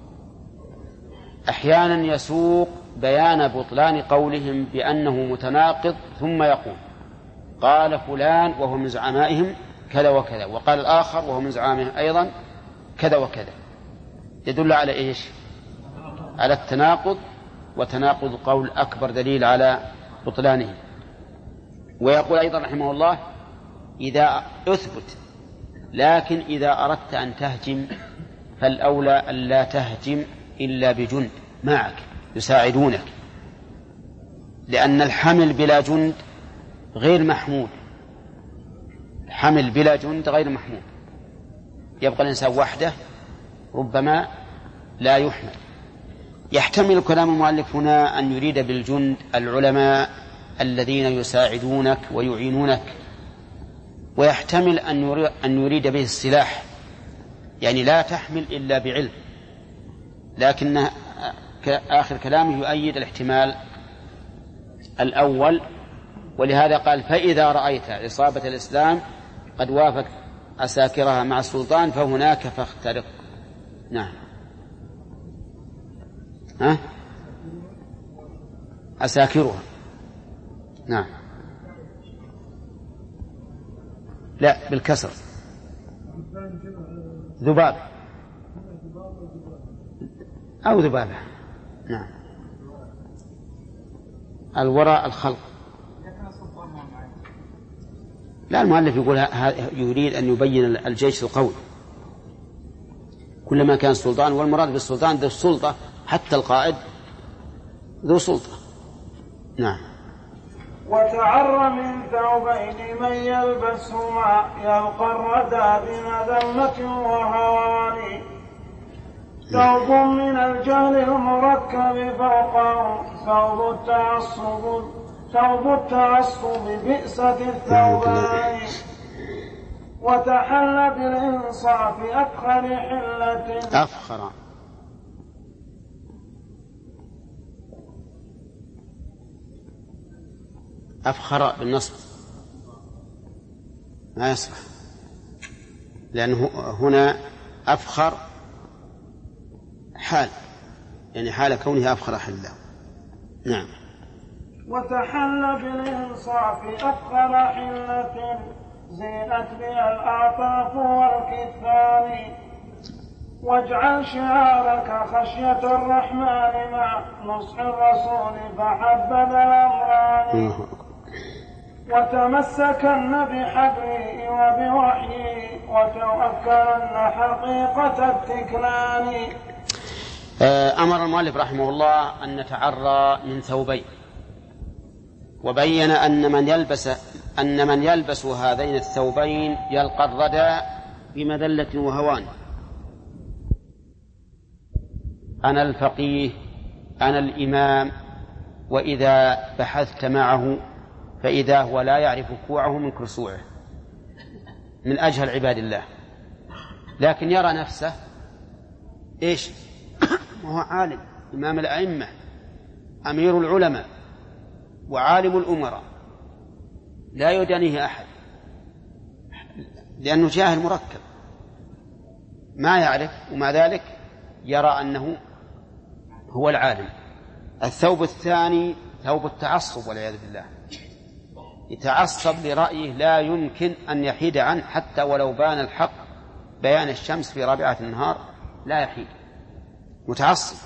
A: أحيانا يسوق بيان بطلان قولهم بأنه متناقض، ثم يقول قال فلان وهو من زعمائهم كذا وكذا، وقال الآخر وهو من زعمائهم أيضا كذا وكذا، يدل على إيش؟ على التناقض، وتناقض قول أكبر دليل على بطلانه. ويقول أيضا رحمه الله إذا أثبت، لكن إذا أردت أن تهجم فالأولى أن لا تهجم إلا بجند معك، يساعدونك، لأن الحمل بلا جند غير محمود. الحمل بلا جند غير محمود، يبقى الإنسان وحده ربما لا يحمل. يحتمل كلام المؤلف هنا أن يريد بالجند العلماء الذين يساعدونك ويعينونك، ويحتمل أن يريد به السلاح، يعني لا تحمل إلا بعلم، لكن آخر كلامه يؤيد الاحتمال الأول، ولهذا قال فإذا رأيت إصابة الإسلام قد وافق أساكرها مع السلطان فهناك فاخترق. نعم. ها؟ أساكرها. نعم. لا، بالكسر. ذباب أو ذبابة. نعم. الوراء الخلق. لا، المؤلف يقول يريد أن يبين الجيش القوي كلما كان السلطان، والمراد بالسلطان ذو السلطة، حتى القائد ذو سلطة. نعم.
B: وتعر من ثوبين من يلبسهما يلقى الردى بمذمة وهوان، ثوب من الجهل المركب فوقه ثوب التعصب ثوب التعصب بئسة الثوبان، وتحل بالإنصاف أفخر حلة
A: أفخر أفخر بالنصب ما يصلح، لأنه هنا أفخر حال، يعني حال كونه أفخر حله. نعم.
B: وتحل بالإنصاف أفخر حلة زينت بها الأعطاف والكثان، واجعل شعارك خشية الرحمن مع نصح الرسول فحبذ الأمران، وتمسكن بحبله وبوحيه وتوكلن حقيقة التكلان.
A: أمر المؤلف رحمه الله أن نتعرى من ثوبين، وبين أن من يلبس أن من يلبس هذين الثوبين يلقى الردى بمذلة وهوان. أنا الفقيه، أنا الإمام، وإذا بحثت معه فإذا هو لا يعرف كوعه من كرسوعه، من أجهل عباد الله، لكن يرى نفسه إيش؟ وهو عالم، إمام الأئمة، أمير العلماء، وعالم الأمراء، لا يدانيه أحد، لأنه جاهل مركب ما يعرف، ومع ذلك يرى أنه هو العالم. الثوب الثاني ثوب التعصب والعياذ بالله، يتعصب لرأيه لا يمكن أن يحيد عنه، حتى ولو بان الحق بيان الشمس في رابعة النهار لا يحيد، متعصب.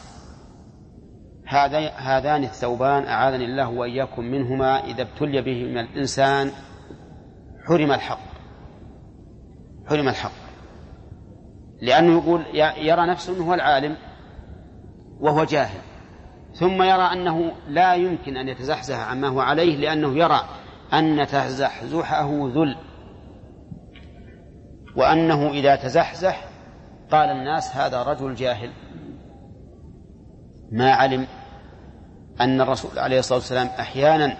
A: هذان الثوبان أعاذني الله وإياكم منهما إذا ابتلي بهما الإنسان حرم الحق، حرم الحق، لأنه يقول يرى نفسه أنه هو العالم وهو جاهل، ثم يرى أنه لا يمكن أن يتزحزح عما هو عليه، لأنه يرى أن تزحزحه ذل، وأنه إذا تزحزح قال الناس هذا رجل جاهل ما علم أن الرسول عليه الصلاة والسلام أحيانا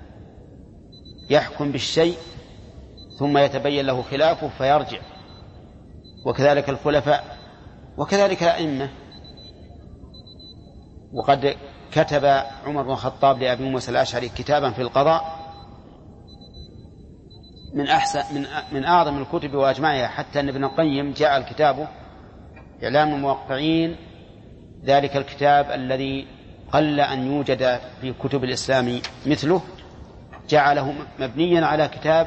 A: يحكم بالشيء ثم يتبين له خلافه فيرجع، وكذلك الخلفاء، وكذلك الأئمة. وقد كتب عمر بن الخطاب لأبي موسى الأشعري كتابا في القضاء من أحسن من من أعظم الكتب وأجمعها، حتى أن ابن القيم جاء كتابه إعلام الموقعين، ذلك الكتاب الذي قل أن يوجد في كتب الإسلام مثله، جعله مبنيا على كتاب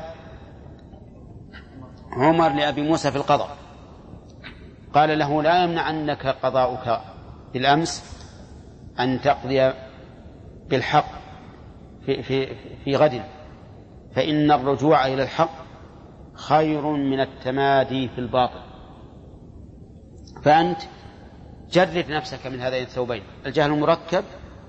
A: عمر لأبي موسى في القضاء. قال له لا يمنعنك قضاؤك بالأمس أن تقضي بالحق في, في, في غد، فإن الرجوع إلى الحق خير من التمادي في الباطل. فأنت جرد نفسك من هذين الثوبين، الجهل المركب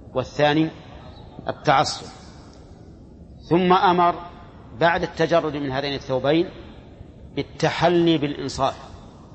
A: والثاني التعصب. ثم أمر بعد التجرد من هذين الثوبين بالتحلي بالإنصاف.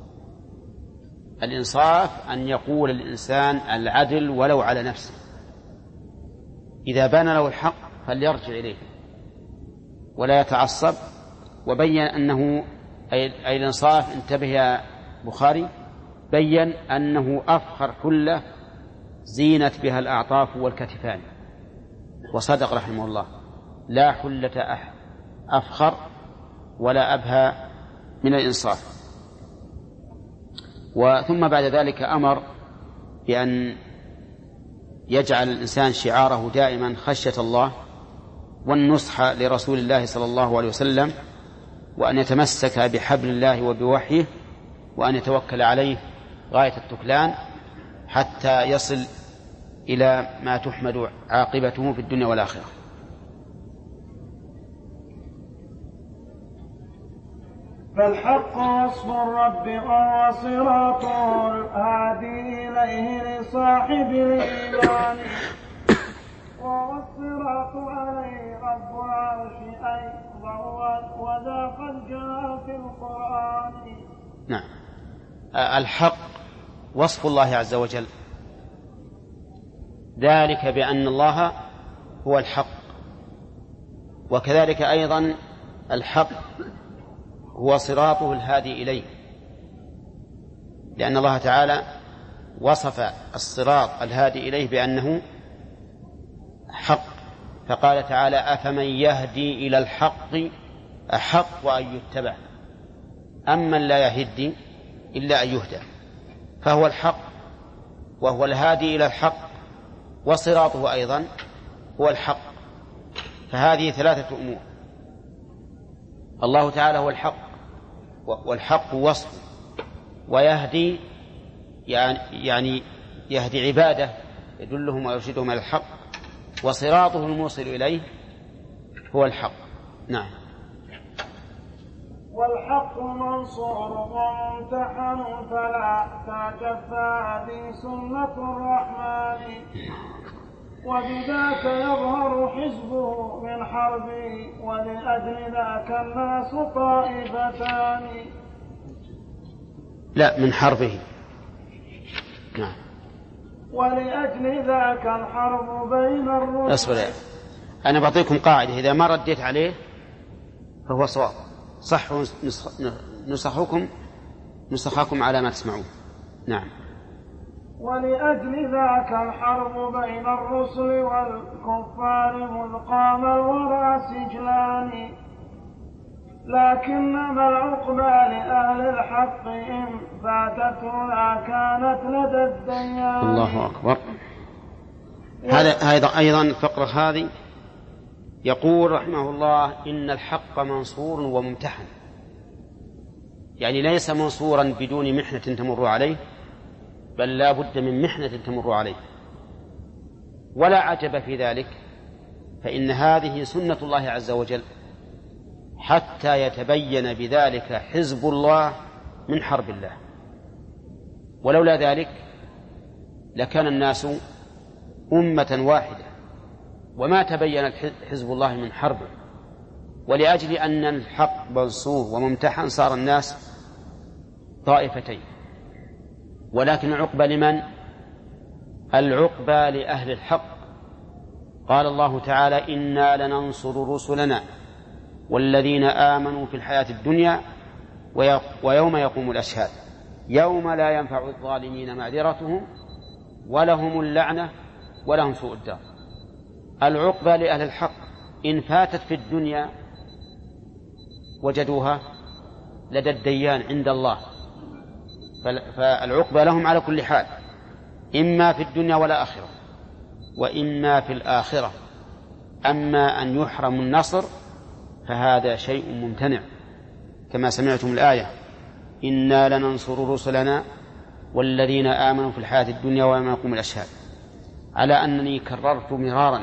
A: الإنصاف أن يقول الإنسان العدل ولو على نفسه، إذا بان له الحق فليرجع إليه ولا يتعصب. وبين أنه أي الإنصاف، انتبه يا بخاري، بين أنه أفخر كله زينت بها الأعطاف والكتفان، وصدق رحمه الله، لا حلة أحد أفخر ولا أبهى من الإنصاف. وثم بعد ذلك أمر بأن يجعل الإنسان شعاره دائما خشية الله والنصح لرسول الله صلى الله عليه وسلم، وأن يتمسك بحبل الله وبوحيه، وأن يتوكل عليه غاية التكلان حتى يصل إلى ما تحمد عاقبته في الدنيا والآخرة.
B: فالحق وصف الرب وهو صراط الهادي إليه لصاحب الإيمان، وهو الصراط عليه رب العرش أيضا، وذا قد جاء في القرآن.
A: نعم، الحق وصف الله عز وجل، ذلك بأن الله هو الحق. وكذلك أيضا الحق هو صراطه الهادي إليه، لأن الله تعالى وصف الصراط الهادي إليه بأنه حق، فقال تعالى: أفمن يهدي إلى الحق أحق وأن يتبع أمن لا يهدي إلا أن يهدى. فهو الحق وهو الهادي إلى الحق، وصراطه أيضا هو الحق. فهذه ثلاثة أمور: الله تعالى هو الحق، والحق وصفه، ويهدي يعني يهدي عباده يدلهم ويرشدهم على الحق، وصراطه الموصل إليه هو الحق. نعم.
B: والحق منصور وممتحن فلا تعجب، هذه سنة الرحمن، وبذاك يظهر حزبه من حربه، ولأجل ذاك الناس طائفتان.
A: لا، من حربه. نعم.
B: ولأجل ذاك الحرب بين الرسل.
A: أصبر، أنا بعطيكم قاعدة، إذا ما رديت عليه فهو صواب. صحوا نسخكم نسخكم على ما تسمعون. نعم.
B: ولأجل ذاك الحرب بين الرسل والكفار مذ قام الورى سجلان، لكنما العقبى لأهل الحق إن فاتتنا كانت لدى الديان.
A: الله أكبر. هذا أيضا الفقرة هذه يقول رحمه الله: إن الحق منصور وممتحن، يعني ليس منصورا بدون محنة تمر عليه، بل لا بد من محنة تمر عليه. ولا عجب في ذلك، فإن هذه سنة الله عز وجل، حتى يتبين بذلك حزب الله من حرب الله. ولولا ذلك لكان الناس أمة واحدة وما تبين حزب الله من حربه. ولأجل أن الحق منصور وممتحن صار الناس طائفتين. ولكن العقبى لمن؟ العقبى لأهل الحق. قال الله تعالى: إنا لننصر رسلنا والذين آمنوا في الحياة الدنيا ويوم يقوم الأشهاد يوم لا ينفع الظالمين معذرتهم ولهم اللعنة ولهم سوء الدار. العقبى لأهل الحق، إن فاتت في الدنيا وجدوها لدى الديان عند الله، فالعقبى لهم على كل حال، إما في الدنيا والآخرة، وإما في الآخرة. أما أن يحرم النصر فهذا شيء ممتنع، كما سمعتم الآية: إنا لننصر رسلنا والذين آمنوا في الحياة الدنيا ويوم يقوم الأشهاد. على أنني كررت مرارا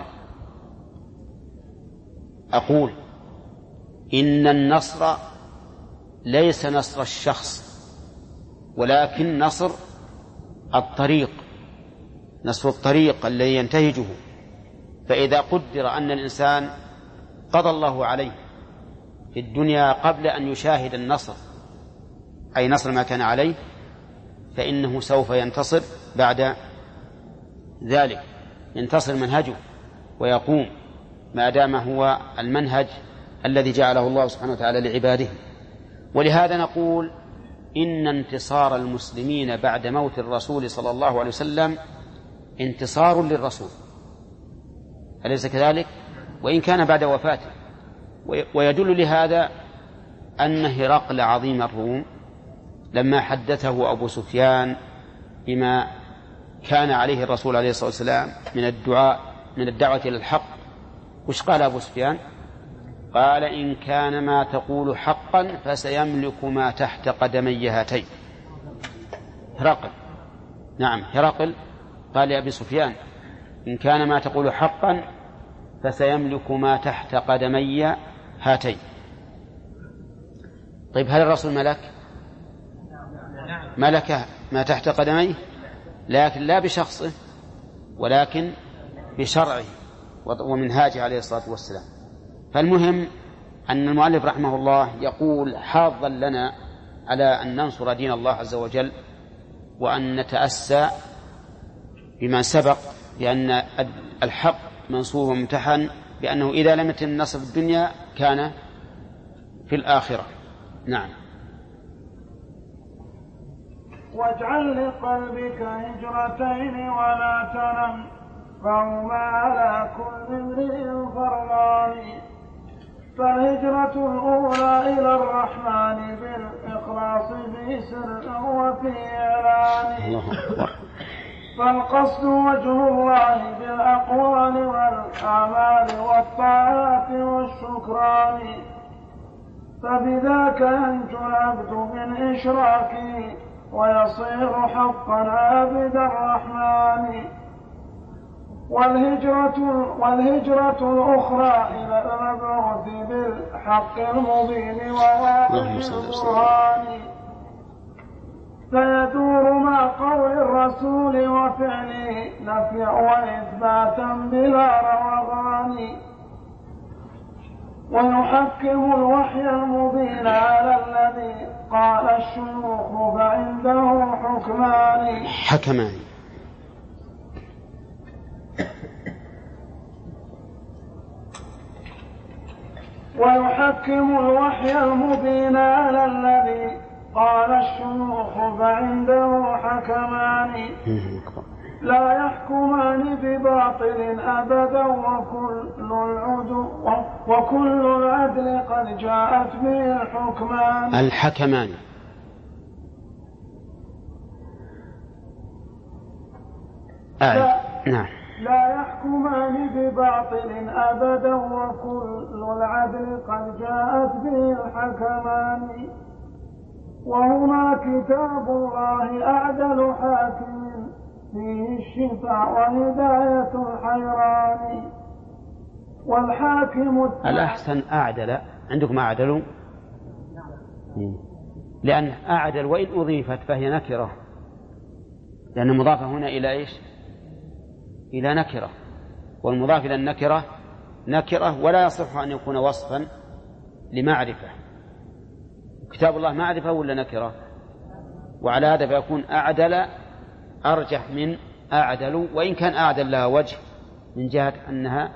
A: أقول إن النصر ليس نصر الشخص، ولكن نصر الطريق. نصف الطريق الذي ينتهجه. فإذا قدر أن الإنسان قضى الله عليه في الدنيا قبل أن يشاهد النصر، أي نصر ما كان عليه، فإنه سوف ينتصر بعد ذلك، ينتصر منهجه ويقوم ما دام هو المنهج الذي جعله الله سبحانه وتعالى لعباده. ولهذا نقول إن انتصار المسلمين بعد موت الرسول صلى الله عليه وسلم انتصار للرسول، أليس كذلك؟ وإن كان بعد وفاته. ويدل لهذا أن هرقل عظيم الروم لما حدثه أبو سفيان بما كان عليه الرسول عليه الصلاة والسلام من الدعاء من الدعوة إلى الحق، وش قال أبو سفيان؟ قال: إن كان ما تقول حقا فسيملك ما تحت قدمي هاتين. هرقل، نعم هرقل قال لأبي سفيان: إن كان ما تقول حقا فسيملك ما تحت قدمي هاتين. طيب هل الرسول ملك؟ ملك ما تحت قدميه، لكن لا بشخصه ولكن بشرعه ومنهاجه عليه الصلاة والسلام. فالمهم أن المؤلف رحمه الله يقول حاضا لنا على أن ننصر دين الله عز وجل، وأن نتأسى بما سبق بأن الحق منصور وممتحن، بأنه إذا لم يتم النصر في الدنيا كان في الآخرة. نعم.
B: واجعل لقلبك هجرتين ولا تنم، فهما على كل امرئ فرضان. فالهجرة الأولى إلى الرحمن بالإخلاص في سر وفي إعلان، فالقصد وجه الله بالأقوال والأعمال والطاعات والشكران. فبذاك ينجو العبد من إشراكه ويصير حقا عابد الرحمن. والهجرة, والهجرة الأخرى إلى المبعوث بالحق المبين وواضح البرهان، فيدور مع قول الرسول وفعله نفيا وإثباتا بلا روغان. ويحكم الوحي المبين على الذي قال الشيوخ فعنده حكمان
A: حكمان
B: ويحكم الوحي المبين على الذي قال الشيوخ فعنده حكمان، لا يحكمان بباطل أبدا وكل العدل وكل العدل قد جاءت به الحكمان
A: الحكمان. آه. نعم.
B: لا يحكمان بباطل أبدا وكل العدل قد جاءت به الحكمان. وهما كتاب الله أعدل حاكم فيه الشفاء وهداية الحيران. والحاكم
A: الأحسن أعدل، عندكم أعدل؟ لأن أعدل وإن أضيفت فهي نكرة، لأن المضاف هنا إلى إيش؟ إلى نكرة، والمضاف إلى النكرة نكرة ولا يصح أن يكون وصفا لمعرفة. كتاب الله معرفة ولا نكرة؟ وعلى هذا فيكون أعدل أرجح من أعدل، وإن كان أعدل لها وجه من جهة أنها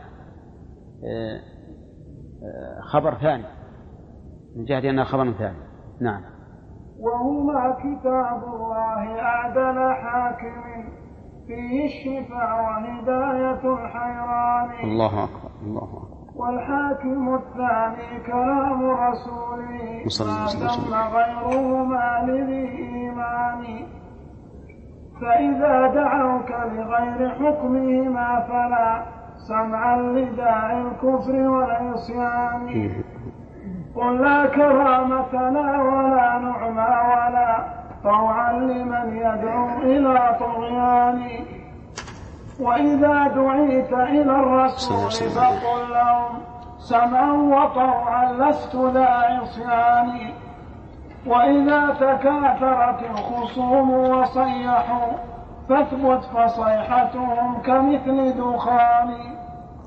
A: خبر ثاني، من جهة أنها خبر ثاني. نعم.
B: وهما كتاب الله أعدل حاكم فيه الشفاء وهداية الحيران.
A: الله أكبر الله أكبر.
B: والحاكم الثاني كلام رسوله ما تم غيرهما لذي إيمان. فإذا دعوك لغير حكمهما فلا سمعا لداعي الكفر والعصيان. قل لا كرامتنا ولا نعمى ولا طوعا لمن يدعو إلى طغيان. وإذا دعيت إلى الرسول فقل لهم سمعا وطوعا لست ذا عصيان. وإذا تكاثرت الخصوم وصيحوا فاثبت فصيحتهم كمثل دخان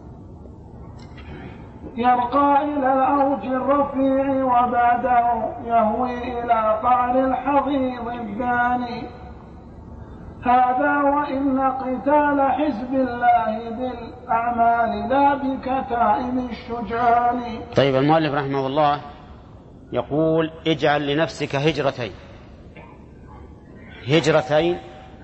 B: يرقى إلى الأوج الرفيع وبعده يهوي إلى قعر الحضيض الداني. هذا وإن قتال حزب الله بالأعمال لا بكتائب الشجعان.
A: طيب، المؤلف رحمه الله يقول: اجعل لنفسك هجرتين هجرتين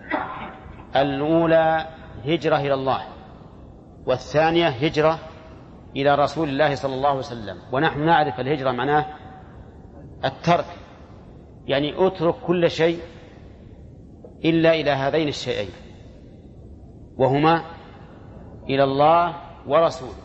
A: الأولى هجرة إلى الله، والثانية هجرة إلى رسول الله صلى الله عليه وسلم. ونحن نعرف الهجرة معناه الترك، يعني اترك كل شيء إلا إلى هذين الشيئين، وهما إلى الله ورسوله.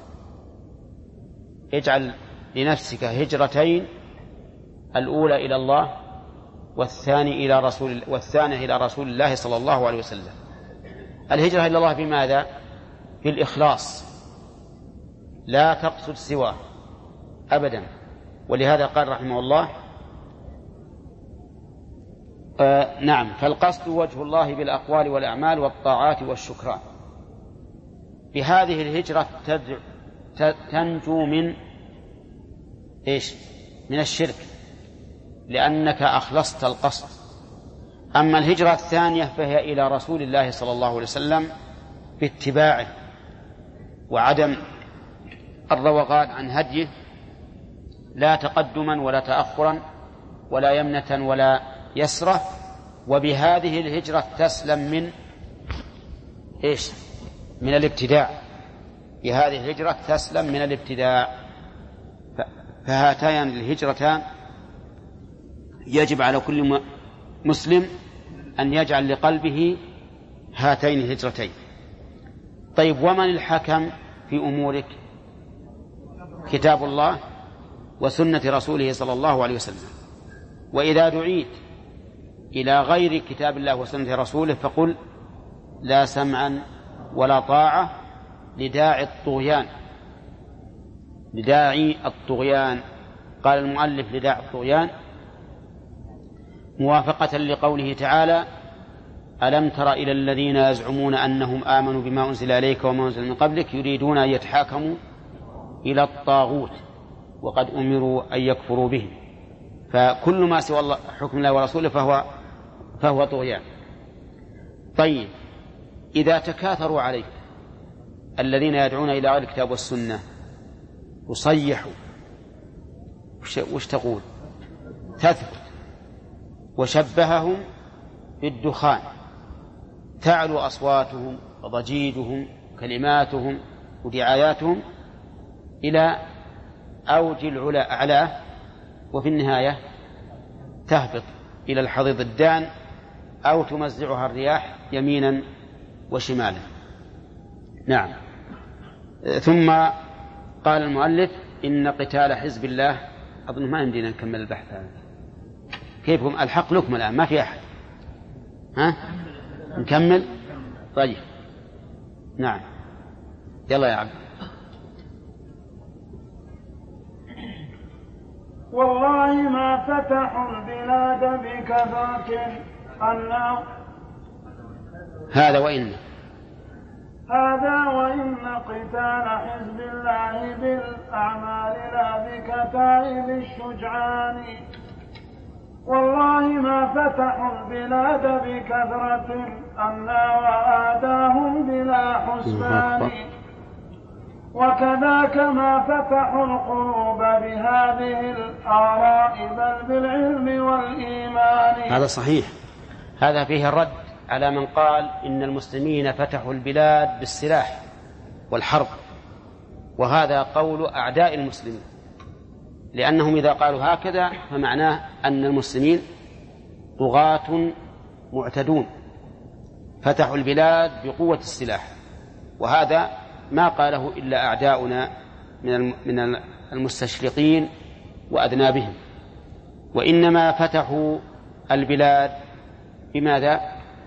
A: اجعل لنفسك هجرتين، الأولى إلى الله والثاني إلى رسول والثانية إلى رسول الله صلى الله عليه وسلم. الهجرة إلى الله بماذا؟ بالإخلاص، لا تقصد سواه أبدا. ولهذا قال رحمه الله: آه نعم، فالقصد وجه الله بالأقوال والأعمال والطاعات والشكران. بهذه الهجرة تنجو من إيش؟ من الشرك، لأنك أخلصت القصد. أما الهجرة الثانية فهي إلى رسول الله صلى الله عليه وسلم باتباعه وعدم الروغان عن هديه، لا تقدما ولا تأخرا ولا يمنة ولا يسرة. وبهذه الهجرة تسلم من إيش؟ من الابتداع. بهذه الهجرة تسلم من الابتداع. فهاتان الهجرتان يجب على كل مسلم أن يجعل لقلبه هاتين الهجرتين. طيب، ومن الحكم في أمورك؟ كتاب الله وسنة رسوله صلى الله عليه وسلم. وإذا دعيت إلى غير كتاب الله وسنة رسوله فقل: لا سمعا ولا طاعة لداعي الطغيان. لداعي الطغيان، قال المؤلف لداعي الطغيان موافقة لقوله تعالى: ألم تر إلى الذين يزعمون أنهم آمنوا بما أنزل إليك وما أنزل من قبلك يريدون أن يتحاكموا إلى الطاغوت وقد أمروا أن يكفروا به. فكل ما سوى الله حكم الله ورسوله فهو فهو طغيان. طيب، إذا تكاثروا عليك الذين يدعون إلى غير الكتاب والسنة وصيحوا، وش تقول؟ تثبت. وشبههم بالدخان، تعلو أصواتهم وضجيجهم كلماتهم ودعاياتهم إلى أوج العلا أعلاه، وفي النهاية تهبط إلى الحضيض الدان أو تمزعها الرياح يمينا وشمالا. نعم. ثم قال المؤلف: إن قتال حزب الله. أظن ما يمدينا نكمل البحث هذا. كيفكم؟ الحق لكم الآن، ما في أحد. ها؟ نكمل؟ طيب، نعم، يلا يا عبد.
B: والله ما فتحوا البلاد بكثرة النار.
A: هذا وإن
B: هذا وإن قتال حزب الله بالأعمال لا بكتائب الشجعان. والله ما فتحوا البلاد بكثرة أنا وآداهم بلا حسبان. وكذاك ما فتحوا القلوب بهذه الآراء بل بالعلم والإيمان.
A: هذا صحيح. هذا فيه الرد على من قال إن المسلمين فتحوا البلاد بالسلاح والحرب، وهذا قول أعداء المسلمين، لأنهم إذا قالوا هكذا فمعناه أن المسلمين طغاة معتدون فتحوا البلاد بقوة السلاح، وهذا ما قاله إلا أعداؤنا من المستشرقين وأذنابهم. وإنما فتحوا البلاد بماذا؟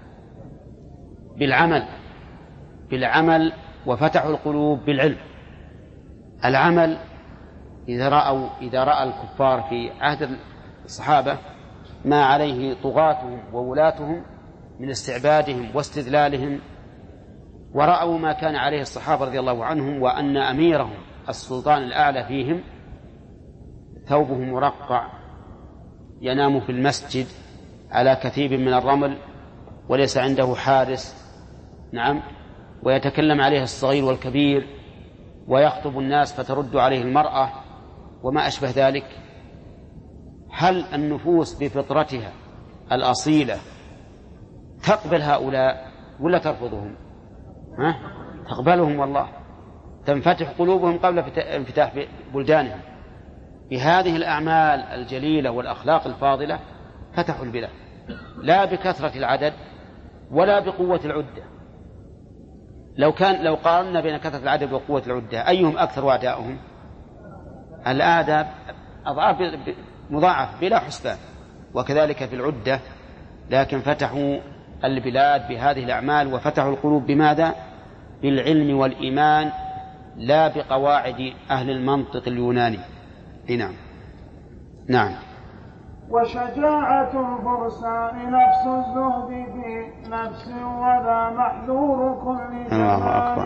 A: بالعمل بالعمل وفتحوا القلوب بالعلم. العمل إذا رأوا إذا رأى الكفار في عهد الصحابة ما عليه طغاتهم وولاتهم من استعبادهم واستذلالهم، ورأوا ما كان عليه الصحابة رضي الله عنهم، وأن أميرهم السلطان الأعلى فيهم ثوبه مرقع ينام في المسجد على كثيب من الرمل وليس عنده حارس، نعم، ويتكلم عليه الصغير والكبير، ويخطب الناس فترد عليه المرأة وما أشبه ذلك. هل النفوس بفطرتها الأصيلة تقبل هؤلاء ولا ترفضهم؟ ها؟ تقبلهم والله، تنفتح قلوبهم قبل انفتاح بلدانهم. بهذه الأعمال الجليلة والأخلاق الفاضلة فتحوا البلاد، لا بكثرة العدد ولا بقوة العدة. لو كان لو قارنا بين كثرة العدد وقوة العدة أيهم أكثر أعداؤهم؟ الأعداء أضعاف مضاعف بلا حسبان، وكذلك في العدة. لكن فتحوا البلاد بهذه الأعمال، وفتحوا القلوب بماذا؟ بالعلم والإيمان، لا بقواعد أهل المنطق اليوناني. نعم نعم.
B: وشجاعة الفرسان نفس الزهد في نفس وذا محذور كل زمان.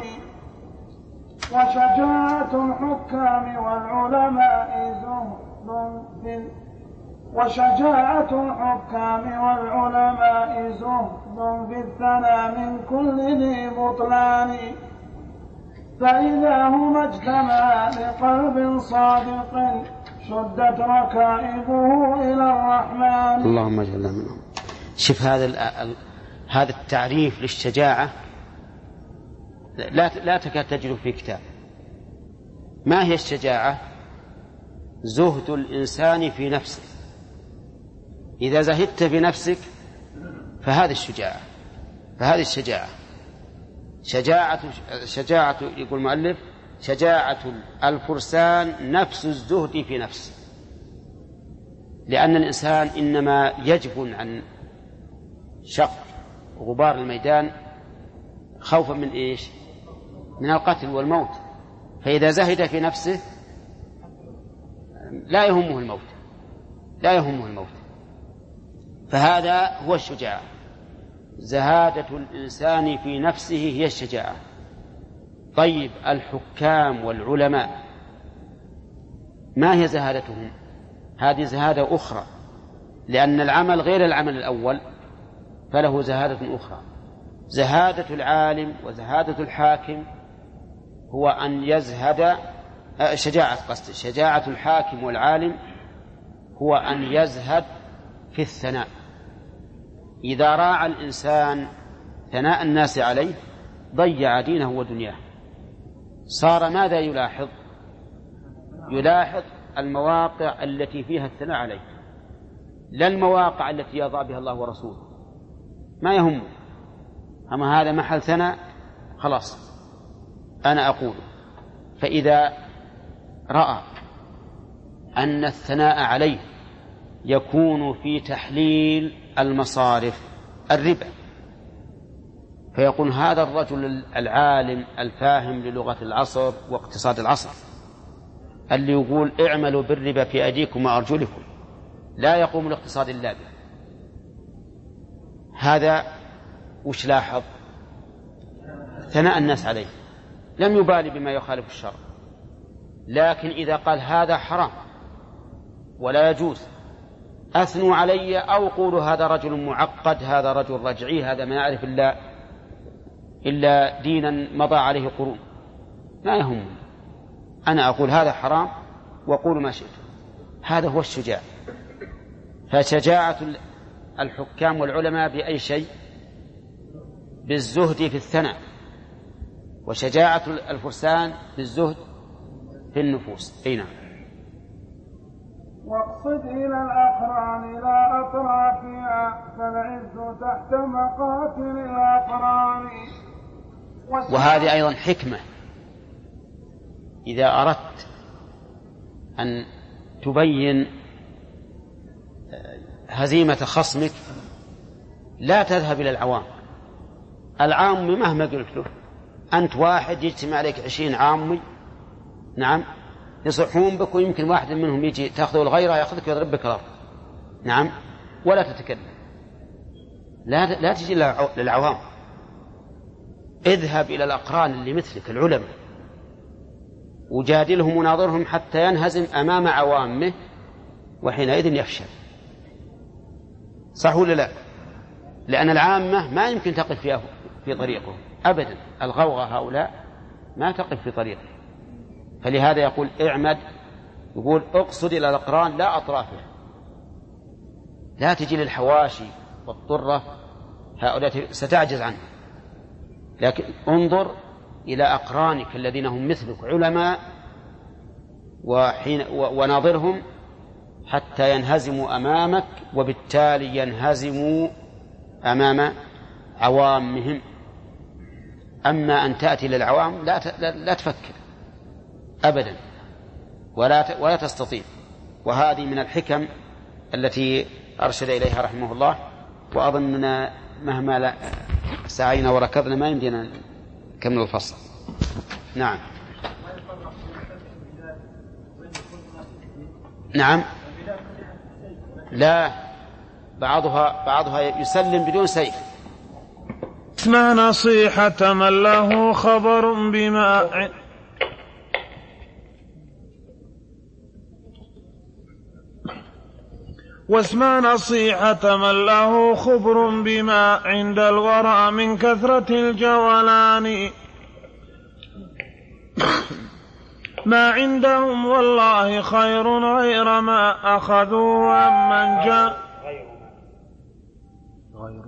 B: وشجاعة الحكام والعلماء زهد في وشجاعة الحكام والعلماء زهد في الثنى من كل ذي بطلان. فإذا هما اجتمعا لقلب صادق شدت ركائبه إلى الرحمن.
A: اللهم اجعلنا منهم. شوف هذا هذا التعريف للشجاعة لا لا تكاد تجد في كتاب. ما هي الشجاعة؟ زهد الإنسان في نفسه. إذا زهدت في نفسك فهذه الشجاعة، فهذه الشجاعة. شجاعة شجاعة يقول المؤلف شجاعة الفرسان نفس الزهد في نفسه، لأن الإنسان إنما يجبن عن شق غبار الميدان خوفا من إيش؟ من القتل والموت. فإذا زهد في نفسه لا يهمه الموت، لا يهمه الموت. فهذا هو الشجاعة. زهادة الإنسان في نفسه هي الشجاعة. طيب الحكام والعلماء ما هي زهادتهم؟ هذه زهادة أخرى، لأن العمل غير العمل الأول فله زهادة أخرى. زهادة العالم وزهادة الحاكم هو أن يزهد شجاعة قصد شجاعة الحاكم والعالم هو أن يزهد في الثناء. إذا راعى الإنسان ثناء الناس عليه ضيع دينه ودنياه. صار ماذا يلاحظ؟ يلاحظ المواقع التي فيها الثناء عليه، لا المواقع التي يضع بها الله ورسوله، ما يهم. أما هذا محل ثناء خلاص أنا أقول. فإذا رأى أن الثناء عليه يكون في تحليل المصارف الربا فيقول هذا الرجل العالم الفاهم للغة العصر واقتصاد العصر اللي يقول اعملوا بالربا في أيديكم وأرجلكم، لا يقوم الاقتصاد إلا به. هذا وش لاحظ؟ ثناء الناس عليه، لم يبالي بما يخالف الشرع. لكن إذا قال هذا حرام ولا يجوز أثنوا علي أو قولوا هذا رجل معقد، هذا رجل رجعي، هذا ما يعرف إلا إلا دينا مضى عليه قرون، ما يهم. أنا أقول هذا حرام وقولوا ما شئتم. هذا هو الشجاع. فشجاعة الحكام والعلماء بأي شيء؟ بالزهد في الثناء. وشجاعة الفرسان بالزهد في النفوس. أي نعم.
B: واقصد إلى الأقران لا أطرافها فالعز تحت مقاتل الأقران.
A: وهذه أيضا حكمة. إذا أردت أن تبين هزيمة خصمك لا تذهب إلى العوام. العام مهما قلت له أنت واحد يجتمع عليك عشرين عامي، نعم، يصحون بك ويمكن واحد منهم يجي تأخذه الغيرة يأخذك ويضرب بك الأرض، نعم، ولا تتكلم. لا لا تجي للعوام، اذهب إلى الأقران اللي مثلك العلماء وجادلهم وناظرهم حتى ينهزم أمام عوامه، وحينئذ يفشل. صح ولا لا؟ لأن العامة ما يمكن تقف فيها في طريقه أبدا، الغوغة هؤلاء ما تقف في طريقه. فلهذا يقول اعمد، يقول اقصد إلى الأقران لا أطرافه، لا تجي للحواشي والطرة، هؤلاء ستعجز عنه، لكن انظر إلى أقرانك الذين هم مثلك علماء وحين وناظرهم حتى ينهزموا أمامك، وبالتالي ينهزموا أمام عوامهم. أما أن تأتي للعوام لا لا تفكر أبدا ولا ولا تستطيع. وهذه من الحكم التي أرشد إليها رحمه الله. وأظننا مهما لا سعينا وركضنا ما يمدينا نكمل الفصل. نعم نعم لا، بعضها بعضها يسلم بدون سيف.
B: اسمع نصيحة من له خبر بما واسمع نصيحة من له خبر بما عند الورى من كثرة الجولان، ما عندهم والله خير غير ما أخذوا عمن جاء
C: غير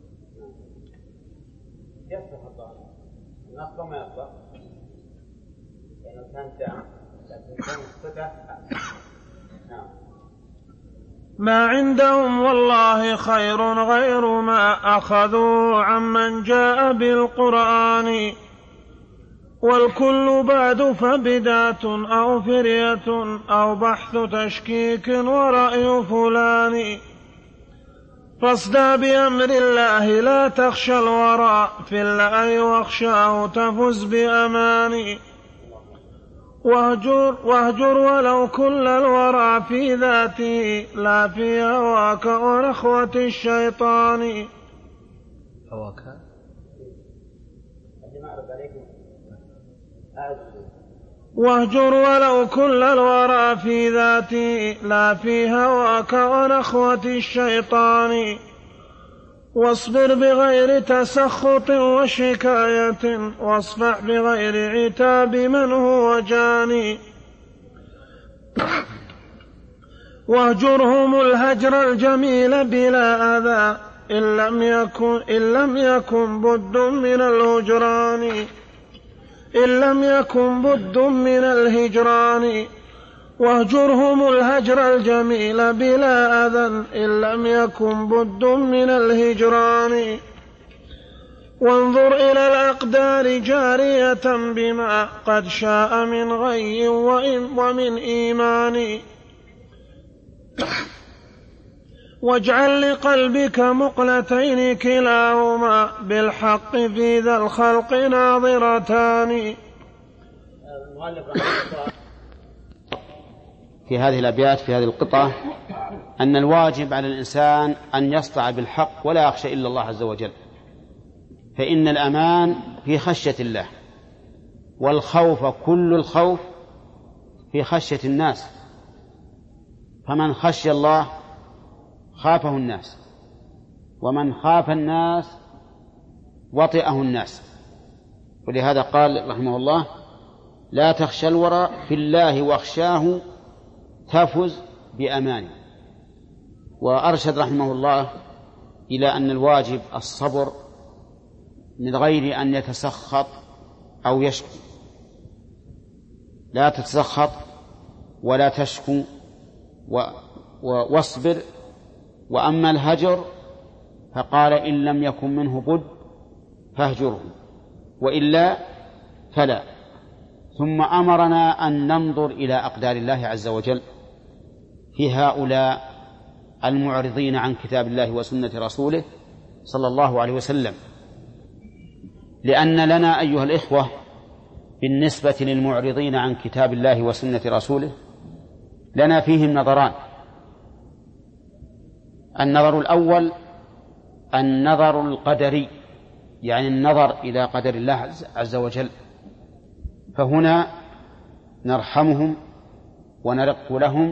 C: يصلح الظاهر النص ما يصلح لأنه كان جاء لكن كان الصدى. نعم
B: ما عندهم والله خير غير ما أخذوا عمن جاء بالقرآن، والكل بعد فبدعة أو فرية أو بحث تشكيك ورأي فلان، فاصدع بأمر الله لا تخشى الورى في الله واخشاه تفز بأمان، واهجر, واهجر ولو كل الورى في ذاته لا في هواك ونخوة الشيطان.
D: هواك
B: واهجر ولو كل الورى في ذاته لا في هواك ونخوة الشيطان، واصبر بغير تسخط وشكاية واصفح بغير عتاب من هو جاني، واهجرهم الهجر الجميل بلا أذى إن لم يكن, إن لم يكن بد من الهجران إن لم يكن بد من الهجران، واهجرهم الهجر الجميل بلا أذى إن لم يكن بد من الهجران، وانظر إلى الأقدار جارية بما قد شاء من غي ومن إيمان، واجعل لقلبك مقلتين كلاهما بالحق في ذا الخلق ناظرتان.
A: في هذه الأبيات في هذه القطعة أن الواجب على الإنسان أن يصدع بالحق ولا يخشى إلا الله عز وجل، فإن الأمان في خشية الله، والخوف كل الخوف في خشية الناس، فمن خشي الله خافه الناس، ومن خاف الناس وطئه الناس. ولهذا قال رحمه الله لا تخشى الورى في الله واخشاه تفز بأمانه. وأرشد رحمه الله إلى أن الواجب الصبر من غير أن يتسخط أو يشكو، لا تتسخط ولا تشكو واصبر. وأما الهجر فقال إن لم يكن منه بد فاهجره وإلا فلا. ثم أمرنا أن ننظر إلى أقدار الله عز وجل في هؤلاء المعرضين عن كتاب الله وسنة رسوله صلى الله عليه وسلم، لأن لنا أيها الإخوة بالنسبة للمعرضين عن كتاب الله وسنة رسوله لنا فيهم نظران. النظر الأول النظر القدري، يعني النظر إلى قدر الله عز وجل. فهنا نرحمهم ونرق لهم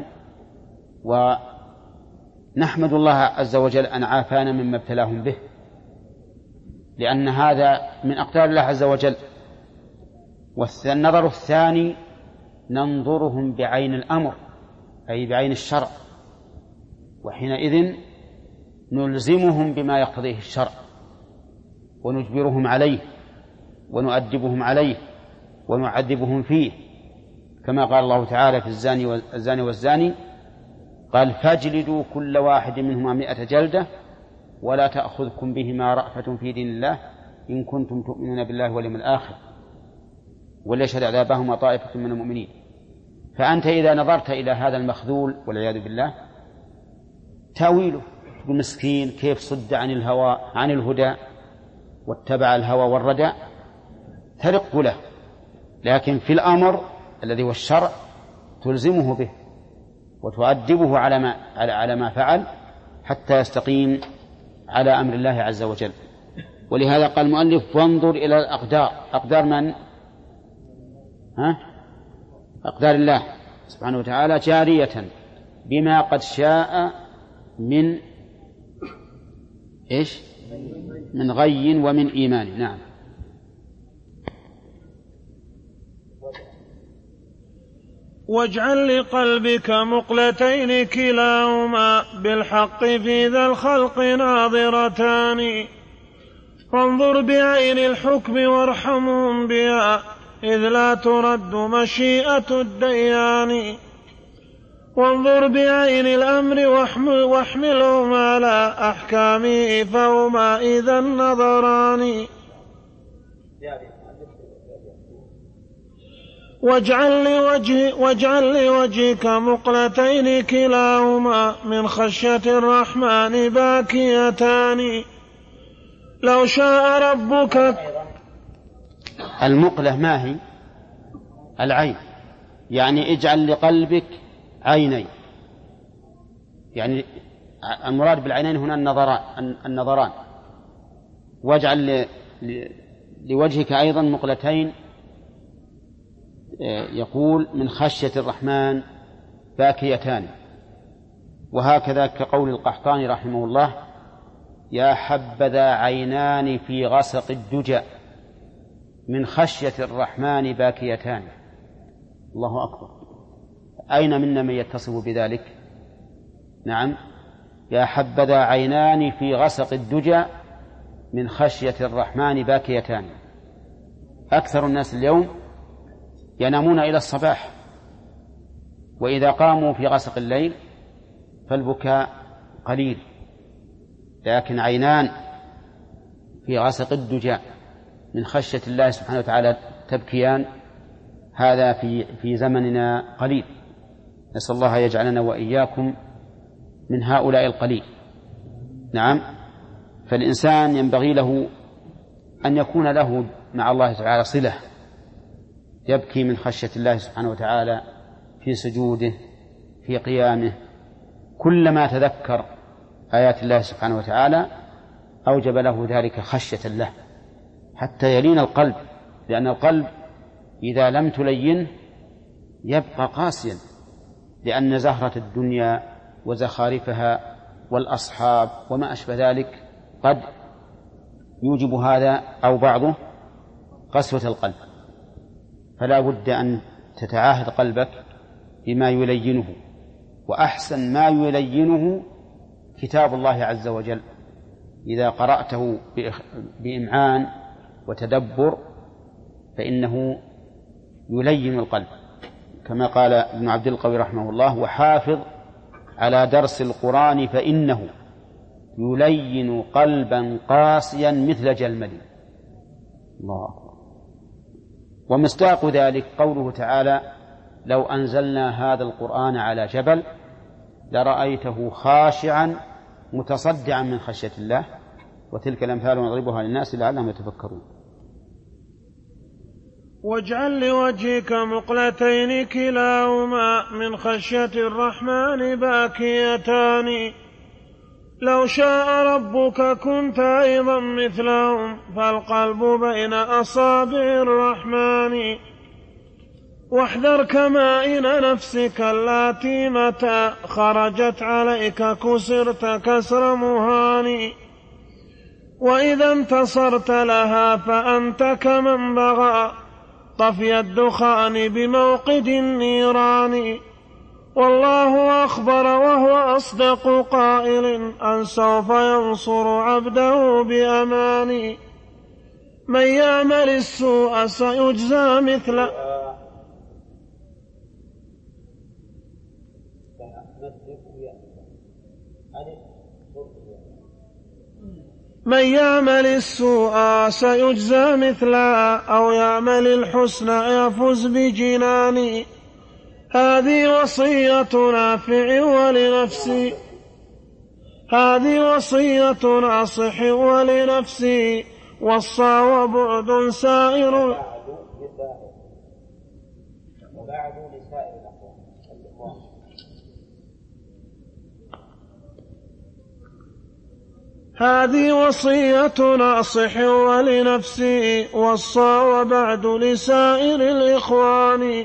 A: ونحمد الله عز وجل أن عافانا مما ابتلاهم به، لأن هذا من أقدار الله عز وجل. والنظر الثاني ننظرهم بعين الأمر، أي بعين الشرع، وحينئذ نلزمهم بما يقتضيه الشرع ونجبرهم عليه ونؤدبهم عليه ونعذبهم فيه، كما قال الله تعالى في الزاني والزاني والزاني قال فاجلدوا كل واحد منهما مئة جلدة ولا تأخذكم بهما رأفة في دين الله إن كنتم تؤمنون بالله واليوم الآخر وليشهد عذابهما طائفة من المؤمنين. فأنت إذا نظرت إلى هذا المخذول والعياذ بالله تأويله المسكين كيف صد عن الهوى عن الهدى واتبع الهوى والردى ترق له، لكن في الأمر الذي هو الشرع تلزمه به وتؤدبه على ما على ما فعل حتى يستقيم على أمر الله عز وجل. ولهذا قال المؤلف وانظر إلى الأقدار. أقدار من؟ ها؟ أقدار الله سبحانه وتعالى جارية بما قد شاء من إيش؟ من غي ومن إيمان. نعم.
E: واجعل لقلبك مقلتين كلاهما بالحق في ذا الخلق ناظرتان فانظر بعين الحكم وارحمهم بها إذ لا ترد مشيئة الديان وانظر بعين الأمر واحملهم على أحكامه فهما إذا النظران واجعل لوجه واجعل لوجهك مقلتين كلاهما من خشية الرحمن باكيتان لو شاء ربك.
A: المقلة ما هي؟ العين، يعني اجعل لقلبك عينين، يعني المراد بالعينين هنا النظران النظران واجعل لوجهك أيضا مقلتين، يقول من خشية الرحمن باكيتان. وهكذا كقول القحطاني رحمه الله يا حبذا عينان في غسق الدجى من خشية الرحمن باكيتان. الله أكبر، أين منا من يتصف بذلك؟ نعم، يا حبذا عينان في غسق الدجى من خشية الرحمن باكيتان. أكثر الناس اليوم ينامون إلى الصباح، وإذا قاموا في غسق الليل فالبكاء قليل، لكن عينان في غسق الدجى من خشية الله سبحانه وتعالى تبكيان، هذا في في زمننا قليل. نسأل الله يجعلنا وإياكم من هؤلاء القليل. نعم، فالإنسان ينبغي له أن يكون له مع الله تعالى صلة، يبكي من خشية الله سبحانه وتعالى في سجوده في قيامه، كلما تذكر آيات الله سبحانه وتعالى أوجب له ذلك خشية الله حتى يلين القلب، لأن القلب إذا لم تلينه يبقى قاسيا، لأن زهرة الدنيا وزخارفها والأصحاب وما أشبه ذلك قد يوجب هذا أو بعضه قسوة القلب. فلا بد أن تتعاهد قلبك بما يلينه، وأحسن ما يلينه كتاب الله عز وجل، إذا قرأته بإمعان وتدبر فإنه يلين القلب، كما قال ابن عبد القوي رحمه الله وحافظ على درس القرآن فإنه يلين قلبا قاسيا مثل جلمل. الله أكبر. ومصداق ذلك قوله تعالى لو أنزلنا هذا القرآن على جبل لرأيته خاشعا متصدعا من خشية الله وتلك الأمثال نضربها للناس لعلهم يتفكرون.
E: واجعل لوجهك مقلتين كلاهما من خشية الرحمن باكيتان لو شاء ربك كنت أيضا مثلهم فالقلب بين أصابع الرحمن. واحذر كمائن نفسك التي متى خرجت عليك كسرت كسر مهان. وإذا انتصرت لها فأنت كمن بغى طفي الدخان بموقد النيران. والله أخبر وهو أصدق قائل أن سوف ينصر عبده بأمان. من يعمل السوء سيجزى مثل من يعمل السوء سيجزى مثلا أو يعمل الحسن يفز بجنان. هذه وصية نافع ولنفسي هذه وصية ناصح ولنفسي وصى وبعد سائر
C: وبعد لسائر الأخوان.
E: هذه وصية ناصح ولنفسي وصى وبعد لسائر الإخوان.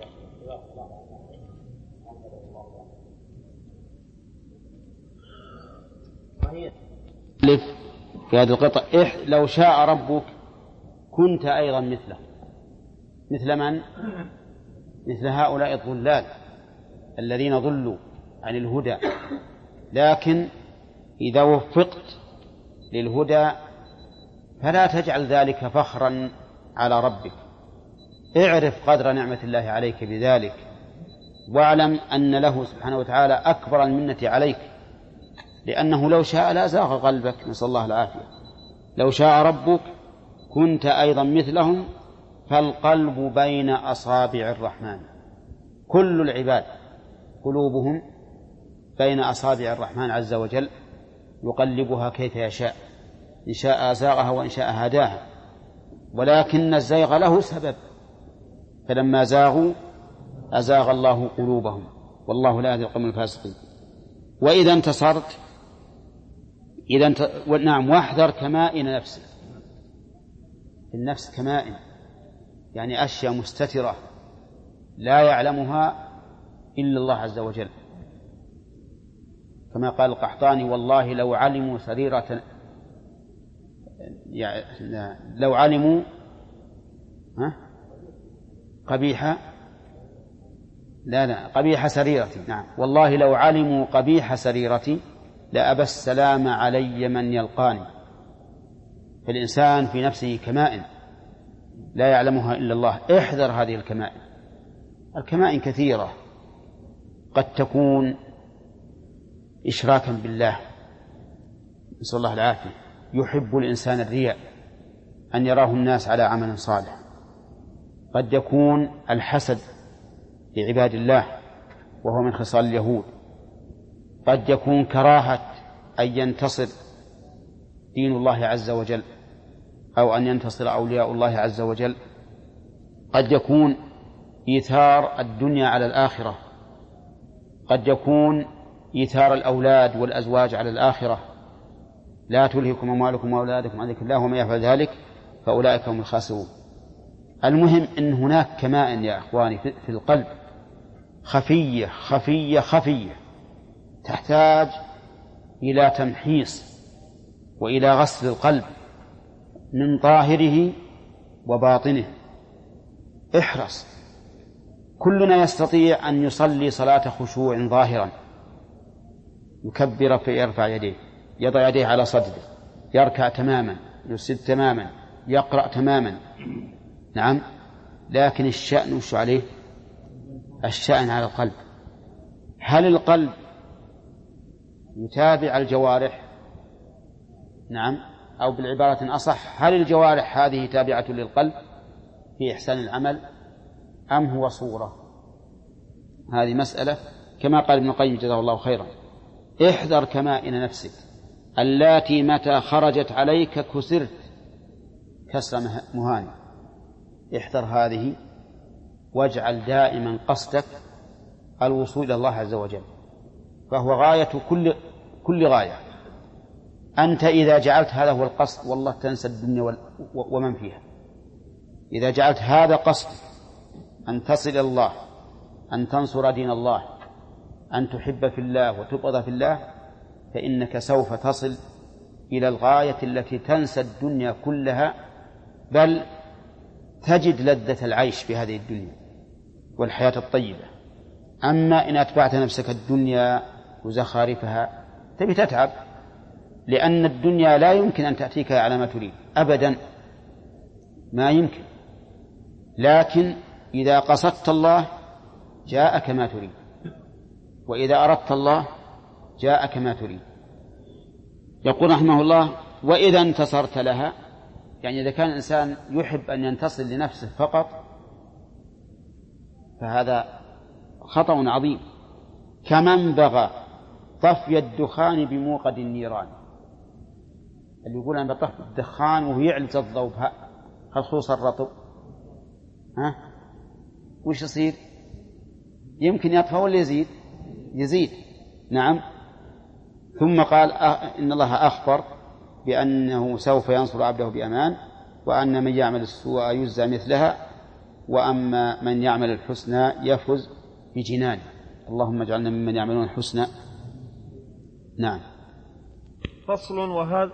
A: في هذه القطع لو شاء ربك كنت أيضا مثله. مثل من؟ مثل هؤلاء الضلال الذين ضلوا عن الهدى. لكن إذا وفقت للهدى فلا تجعل ذلك فخرا على ربك. اعرف قدر نعمة الله عليك بذلك، واعلم أن له سبحانه وتعالى أكبر المنة عليك، لأنه لو شاء لا زاغ قلبك، نسأل الله العافية. لو شاء ربك كنت أيضا مثلهم فالقلب بين أصابع الرحمن. كل العباد قلوبهم بين أصابع الرحمن عز وجل يقلبها كيف يشاء، إن شاء أزاغها وإن شاء هداها، ولكن الزيغ له سبب، فلما زاغوا أزاغ الله قلوبهم والله لا يهدي القوم الفاسقين. وإذا انتصرت إذا انت... نعم واحذر كمائن نفسك. النفس كمائن يعني أشياء مستترة لا يعلمها إلا الله عز وجل، كما قال القحطاني: والله لو علموا سريرة لو علموا ها قبيحة لا لا قبيح سريرتي نعم والله لو علموا قبيح سريرتي لأبى السلام علي من يلقاني. فالإنسان في نفسه كمائن لا يعلمها إلا الله. احذر هذه الكمائن. الكمائن كثيرة، قد تكون إشراكا بالله، نسأل الله العافية. يحب الإنسان الرياء، أن يراه الناس على عمل صالح. قد يكون الحسد لعباد الله وهو من خصال اليهود. قد يكون كراهة أن ينتصر دين الله عز وجل أو أن ينتصر أولياء الله عز وجل. قد يكون إيثار الدنيا على الآخرة. قد يكون إيثار الأولاد والأزواج على الآخرة. لا تلهكم أموالكم وأولادكم عن ذكر الله ومن يفعل ذلك فأولئك هم الخاسرون. المهم أن هناك كمائن يا أخواني في القلب خفية خفية خفية تحتاج إلى تمحيص وإلى غسل القلب من ظاهره وباطنه. احرص. كلنا يستطيع أن يصلي صلاة خشوع ظاهرا، يكبر فيرفع يديه، يضع يديه على صدره، يركع تماما، يسجد تماما، يقرأ تماما. نعم، لكن الشأن وش عليه؟ الشأن على القلب. هل القلب يتابع الجوارح؟ نعم، أو بالعبارة أصح، هل الجوارح هذه تابعة للقلب في إحسان العمل أم هو صورة؟ هذه مسألة كما قال ابن القيم جزاه الله خيرا: احذر كمائن نفسك اللاتي متى خرجت عليك كسرت كسر مهان. احذر هذه، واجعل دائما قصدك الوصول إلى الله عز وجل، فهو غاية كل كل غاية. أنت إذا جعلت هذا هو القصد والله تنسى الدنيا ومن فيها. إذا جعلت هذا قصد أن تصل إلى الله، أن تنصر دين الله، أن تحب في الله وتبغض في الله، فإنك سوف تصل إلى الغاية التي تنسى الدنيا كلها، بل تجد لذة العيش في هذه الدنيا والحياة الطيبة. أما إن أتبعت نفسك الدنيا وزخارفها تبي تتعب، لأن الدنيا لا يمكن أن تأتيك على ما تريد أبدا، ما يمكن. لكن إذا قصدت الله جاءك ما تريد، وإذا أردت الله جاءك ما تريد. يقول رحمه الله: وإذا انتصرت لها، يعني إذا كان الإنسان يحب أن ينتصر لنفسه فقط فهذا خطأ عظيم، كمن بغى طفي الدخان بموقد النيران. اللي يقول أنا بطفي الدخان وهو يعلز الضوء خصوص الرطب، ها وش يصير؟ يمكن يطفى ولا يزيد؟ يزيد، نعم. ثم قال: إن الله أخبر بأنه سوف ينصر عبده بأمان، وأن من يعمل السوء يجزى مثلها، وأما من يعمل الحسنى يفز بجنان. اللهم اجعلنا ممن يعملون الحسنى. نعم.
E: فصل. وهذا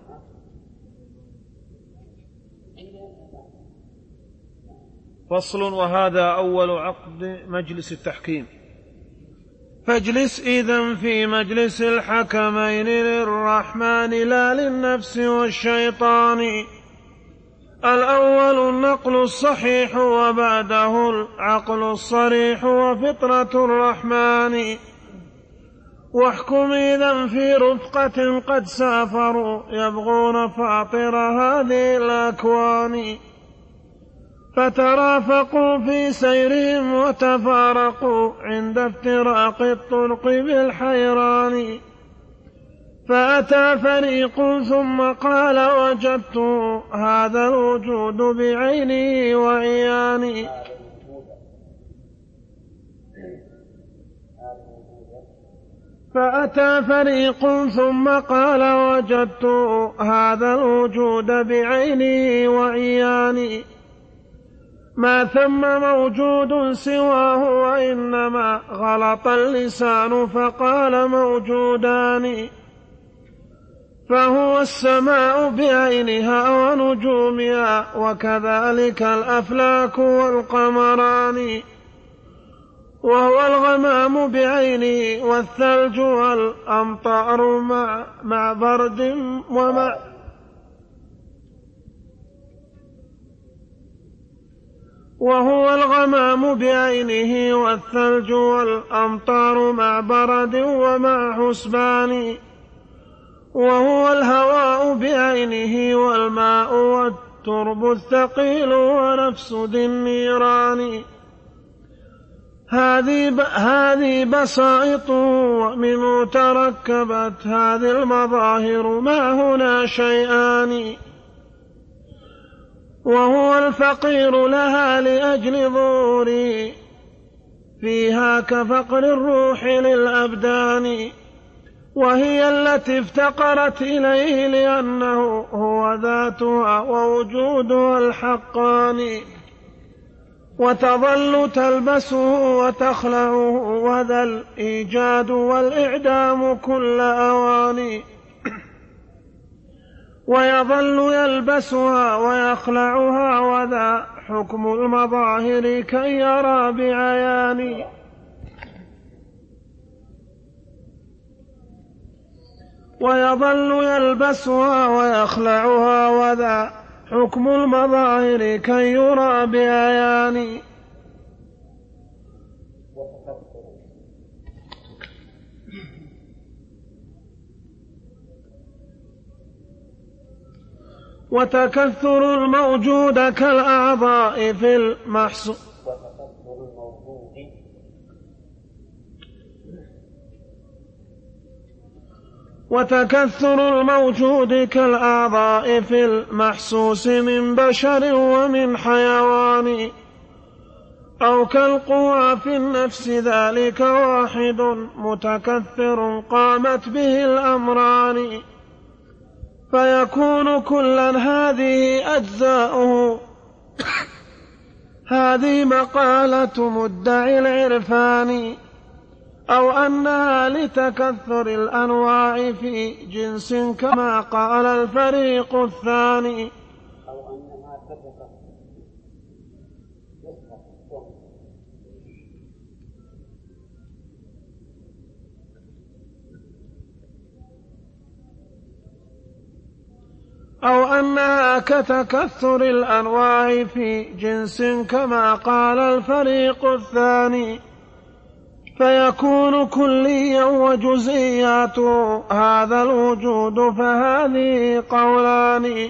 E: فصل وهذا أول عقد مجلس التحكيم. فاجلس إذن في مجلس الحكمين للرحمن لا للنفس والشيطان. الأول النقل الصحيح وبعده العقل الصريح وفطرة الرحمن. واحكم إذن في رفقة قد سافروا يبغون فاطر هذه الأكوان، فترافقوا في سيرهم وتفارقوا عند افتراق الطرق بالحيران. فأتى فريق ثم قال: وجدت هذا الوجود بعينه وعياني. فأتى فريق ثم قال: وجدت هذا الوجود بعينه وعياني. ما ثم موجود سواه وإنما غلط اللسان فقال موجودان. فهو السماء بعينها ونجومها، وكذلك الأفلاك والقمران. وهو الغمام بعينه والثلج والأمطار مع, مع برد ومع وهو الغمام بعينه والثلج والأمطار مع برد ومع حسبان. وهو الهواء بعينه والماء والترب الثقيل ونفس ذي النيران. هذه هذه بسائط ومنه تركبت هذه المظاهر، ما هنا شيئان. وهو الفقير لها لأجل ظهوري فيها كفقر الروح للأبدان. وهي التي افتقرت إليه لأنه هو ذاتها ووجودها الحقان. وتظل تلبسه وتخلعه، وذا الإيجاد والإعدام كل أوان. ويظل يلبسها ويخلعها، وذا حكم المظاهر كي يرى بعيان. ويظل يلبسها ويخلعها، وذا حكم المظاهر كي يرى بعيان. وتكثر الموجود كالأعضاء في المحصول وتكثر الموجود كالأعضاء في المحسوس من بشر ومن حيوان. أو كالقوى في النفس ذلك واحد متكثر قامت به الأمران. فيكون كلا هذه أجزاؤه. هذه مقالة مدعي العرفان، أو أنها لتكثر الأنواع في جنس كما قال الفريق الثاني.
C: أو أنها تتكثر
E: أو أنها كتكثر الأنواع في جنس كما قال الفريق الثاني، فيكون كليا وجزئياته هذا الوجود. فهذه قولان،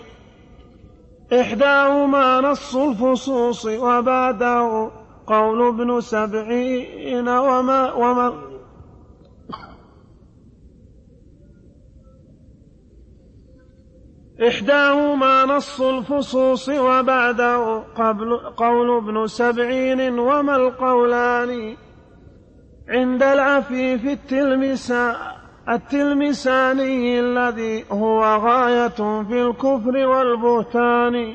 E: إحداهما نص الفصوص وبعده قول ابن سبعين وما, وما إحداهما نص الفصوص وبعده قبل قول ابن سبعين. وما القولان عند العفيف التلمسا التلمساني الذي هو غاية في الكفر والبهتان،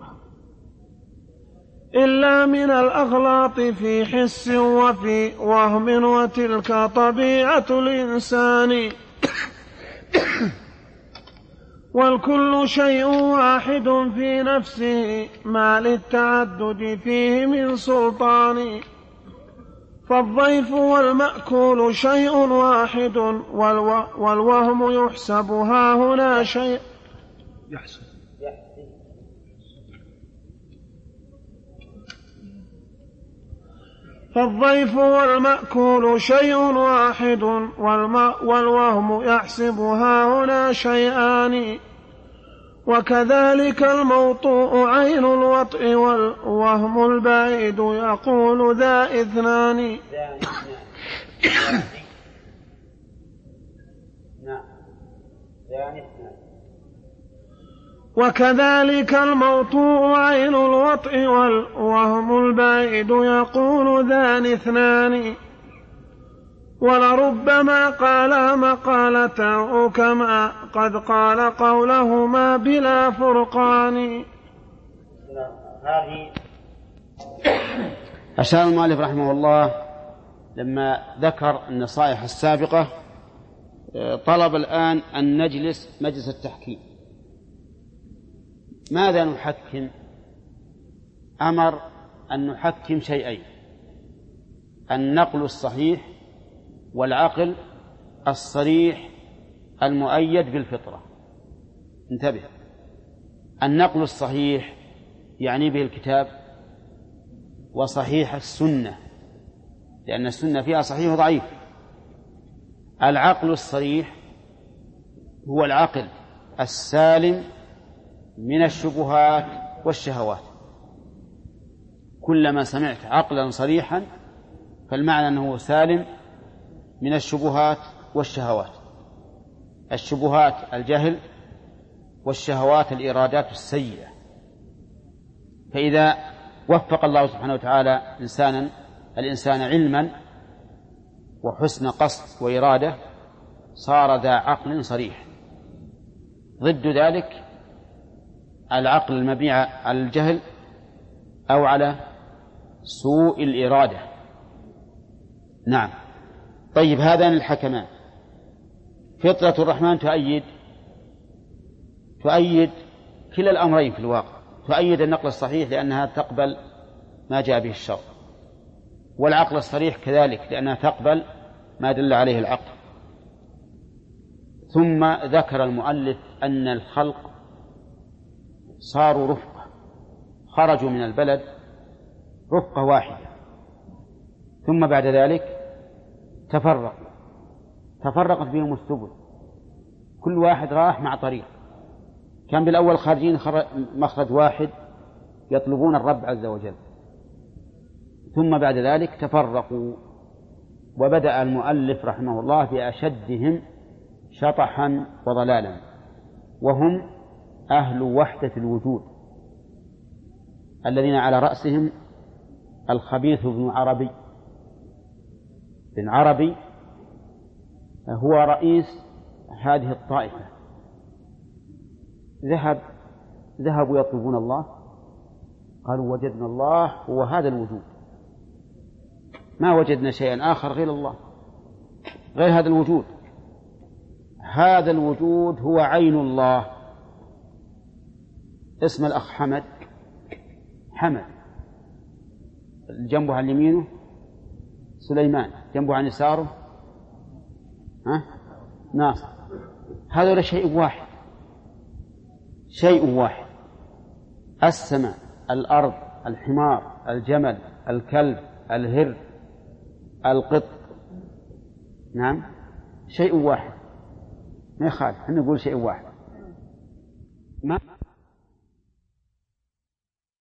E: إلا من الأغلاط في حس وفي وهم، وتلك طبيعة الإنسان. والكل شيء واحد في نفسه ما للتعدد فيه من سلطان. فالضيف والمأكول شيء واحد، والوهم يحسب ها هنا شيء يحسب فالضيف والمأكول شيء واحد، والوهم يحسب ها هنا شيئان. وكذلك الموطوء عين الوطء، والوهم البعيد يقول ذا اثنان. وكذلك الموطوء عين الوطء، والوهم البعيد يقول ذان اثنان. ولربما قال مقالته كما قد قال قولهما بلا فرقان.
A: أشار المؤلف رحمه الله لما ذكر النصائح السابقة طلب الآن أن نجلس مجلس التحكيم. ماذا نحكم؟ أمر أن نحكم شيئين: النقل الصحيح والعقل الصريح المؤيد بالفطرة. انتبه، النقل الصحيح يعني به الكتاب وصحيح السنة، لأن السنة فيها صحيح وضعيف. العقل الصريح هو العقل السالم من الشبهات والشهوات. كلما سمعت عقلا صريحا فالمعنى أنه سالم من الشبهات والشهوات. الشبهات الجهل، والشهوات الإرادات السيئة. فإذا وفق الله سبحانه وتعالى إنسانا الإنسان علما وحسن قصد وإرادة صار ذا عقل صريح. ضد ذلك العقل المبني على الجهل أو على سوء الإرادة. نعم. طيب، هذان الحكمان. فطرة الرحمن تؤيد تؤيد كلا الأمرين في الواقع. تؤيد النقل الصحيح لأنها تقبل ما جاء به الشرع، والعقل الصريح كذلك لأنها تقبل ما دل عليه العقل. ثم ذكر المؤلف أن الخلق صاروا رفقة، خرجوا من البلد رفقة واحدة، ثم بعد ذلك تفرقوا تفرقت بهم السبل، كل واحد راح مع طريق. كان بالأول خارجين مخرج واحد يطلبون الرب عز وجل، ثم بعد ذلك تفرقوا. وبدأ المؤلف رحمه الله بأشدهم شطحا وضلالا، وهم أهل وحدة الوجود الذين على رأسهم الخبيث بن عربي. بن عربي هو رئيس هذه الطائفة، ذهب ذهبوا يطلبون الله، قالوا وجدنا الله هو هذا الوجود، ما وجدنا شيئا آخر غير الله، غير هذا الوجود. هذا الوجود هو عين الله. اسم الأخ حمد، حمد جنبه عن يمينه سليمان، جنبه عن يساره ها ناصر. هذا شيء واحد، شيء واحد. السماء، الأرض، الحمار، الجمل، الكلب، الهر، القط، نعم شيء واحد، ما يخالف، احنا نقول شيء واحد. ما